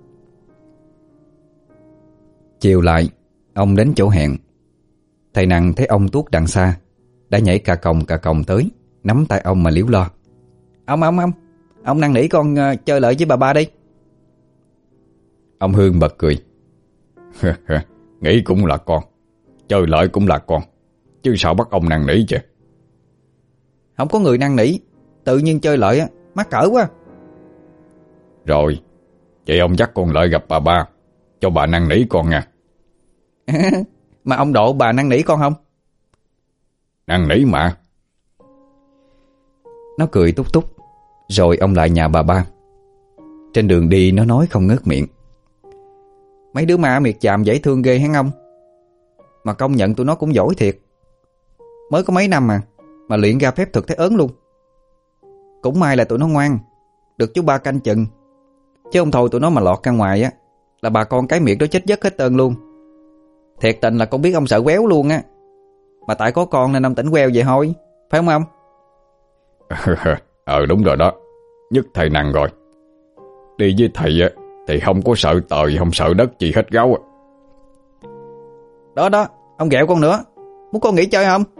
Chiều lại, ông đến chỗ hẹn. Thầy Năng thấy ông tuốt đằng xa, đã nhảy cà còng cà còng tới, nắm tay ông mà liếu lo. Ông, ông, ông, ông năn nỉ con uh, chơi lợi với bà ba đi. Ông Hương bật cười. Nghĩ cũng là con, chơi lợi cũng là con, chứ sao bắt ông năn nỉ chứ? Không có người năn nỉ, tự nhiên chơi lợi á, mắc cỡ quá. Rồi, vậy ông dắt con Lợi gặp bà ba, cho bà năn nỉ con nha. Mà ông độ bà năn nỉ con không? Năn nỉ mà. Nó cười túc túc. Rồi ông lại nhà bà ba. Trên đường đi nó nói không ngớt miệng. Mấy đứa ma miệt chàm dễ thương ghê hả ông? Mà công nhận tụi nó cũng giỏi thiệt. Mới có mấy năm mà Mà luyện ra phép thuật thấy ớn luôn. Cũng may là tụi nó ngoan, được chú ba canh chừng. Chứ không thôi tụi nó mà lọt ra ngoài á là bà con cái miệng đó chết giấc hết trơn luôn. Thiệt tình là con biết ông sợ quéo luôn á. Mà tại có con nên ông tỉnh queo vậy thôi, phải không ông? Ờ đúng rồi đó. Nhất thầy Năng rồi. Đi với thầy á thì không có sợ trời, không sợ đất gì hết gáo. Đó đó, ông ghẹo con nữa. Muốn con nghỉ chơi không?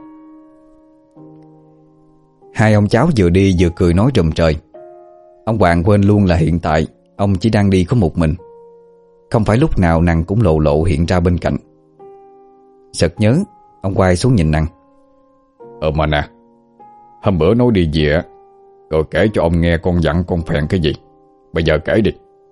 Hai ông cháu vừa đi vừa cười nói rùm trời. Ông Hoàng quên luôn là hiện tại ông chỉ đang đi có một mình. Không phải lúc nào Năng cũng lộ lộ hiện ra bên cạnh. Sực nhớ, ông quay xuống nhìn Năng. Ờ mà nè, hôm bữa nói đi về á, rồi kể cho ông nghe con dặn con phèn cái gì. Bây giờ kể đi.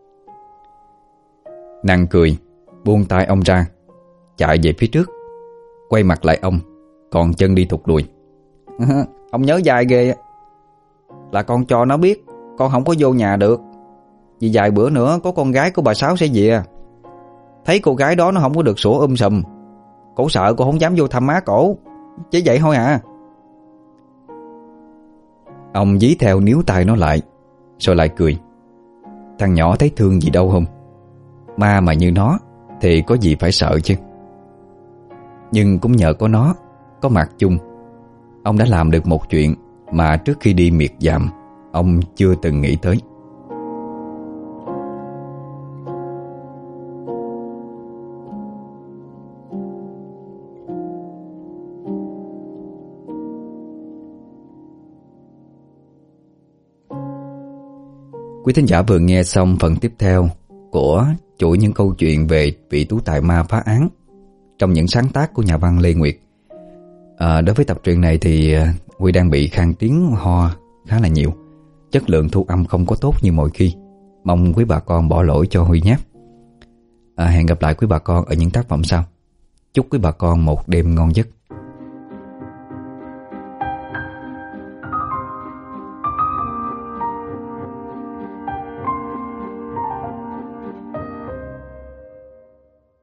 Năng cười, buông tay ông ra, chạy về phía trước, quay mặt lại ông, còn chân đi thụt lùi. Ông nhớ dài ghê. Là con cho nó biết con không có vô nhà được, vì vài bữa nữa có con gái của bà Sáu sẽ về. Thấy cô gái đó nó không có được sủa um sùm, cổ sợ cô không dám vô thăm má cổ, chỉ vậy thôi à. Ông dí theo níu tay nó lại, rồi lại cười. Thằng nhỏ thấy thương gì đâu không. Ma mà như nó thì có gì phải sợ chứ. Nhưng cũng nhờ có nó, có Mạc Chung, ông đã làm được một chuyện mà trước khi đi miệt dàm ông chưa từng nghĩ tới. Quý thính giả vừa nghe xong phần tiếp theo của chuỗi những câu chuyện về vị tú tài ma phá án trong những sáng tác của nhà văn Lê Nguyệt. À, đối với tập truyện này thì Huy đang bị khan tiếng ho khá là nhiều, chất lượng thu âm không có tốt như mọi khi. Mong quý bà con bỏ lỗi cho Huy nhé. À, hẹn gặp lại quý bà con ở những tác phẩm sau. Chúc quý bà con một đêm ngon giấc.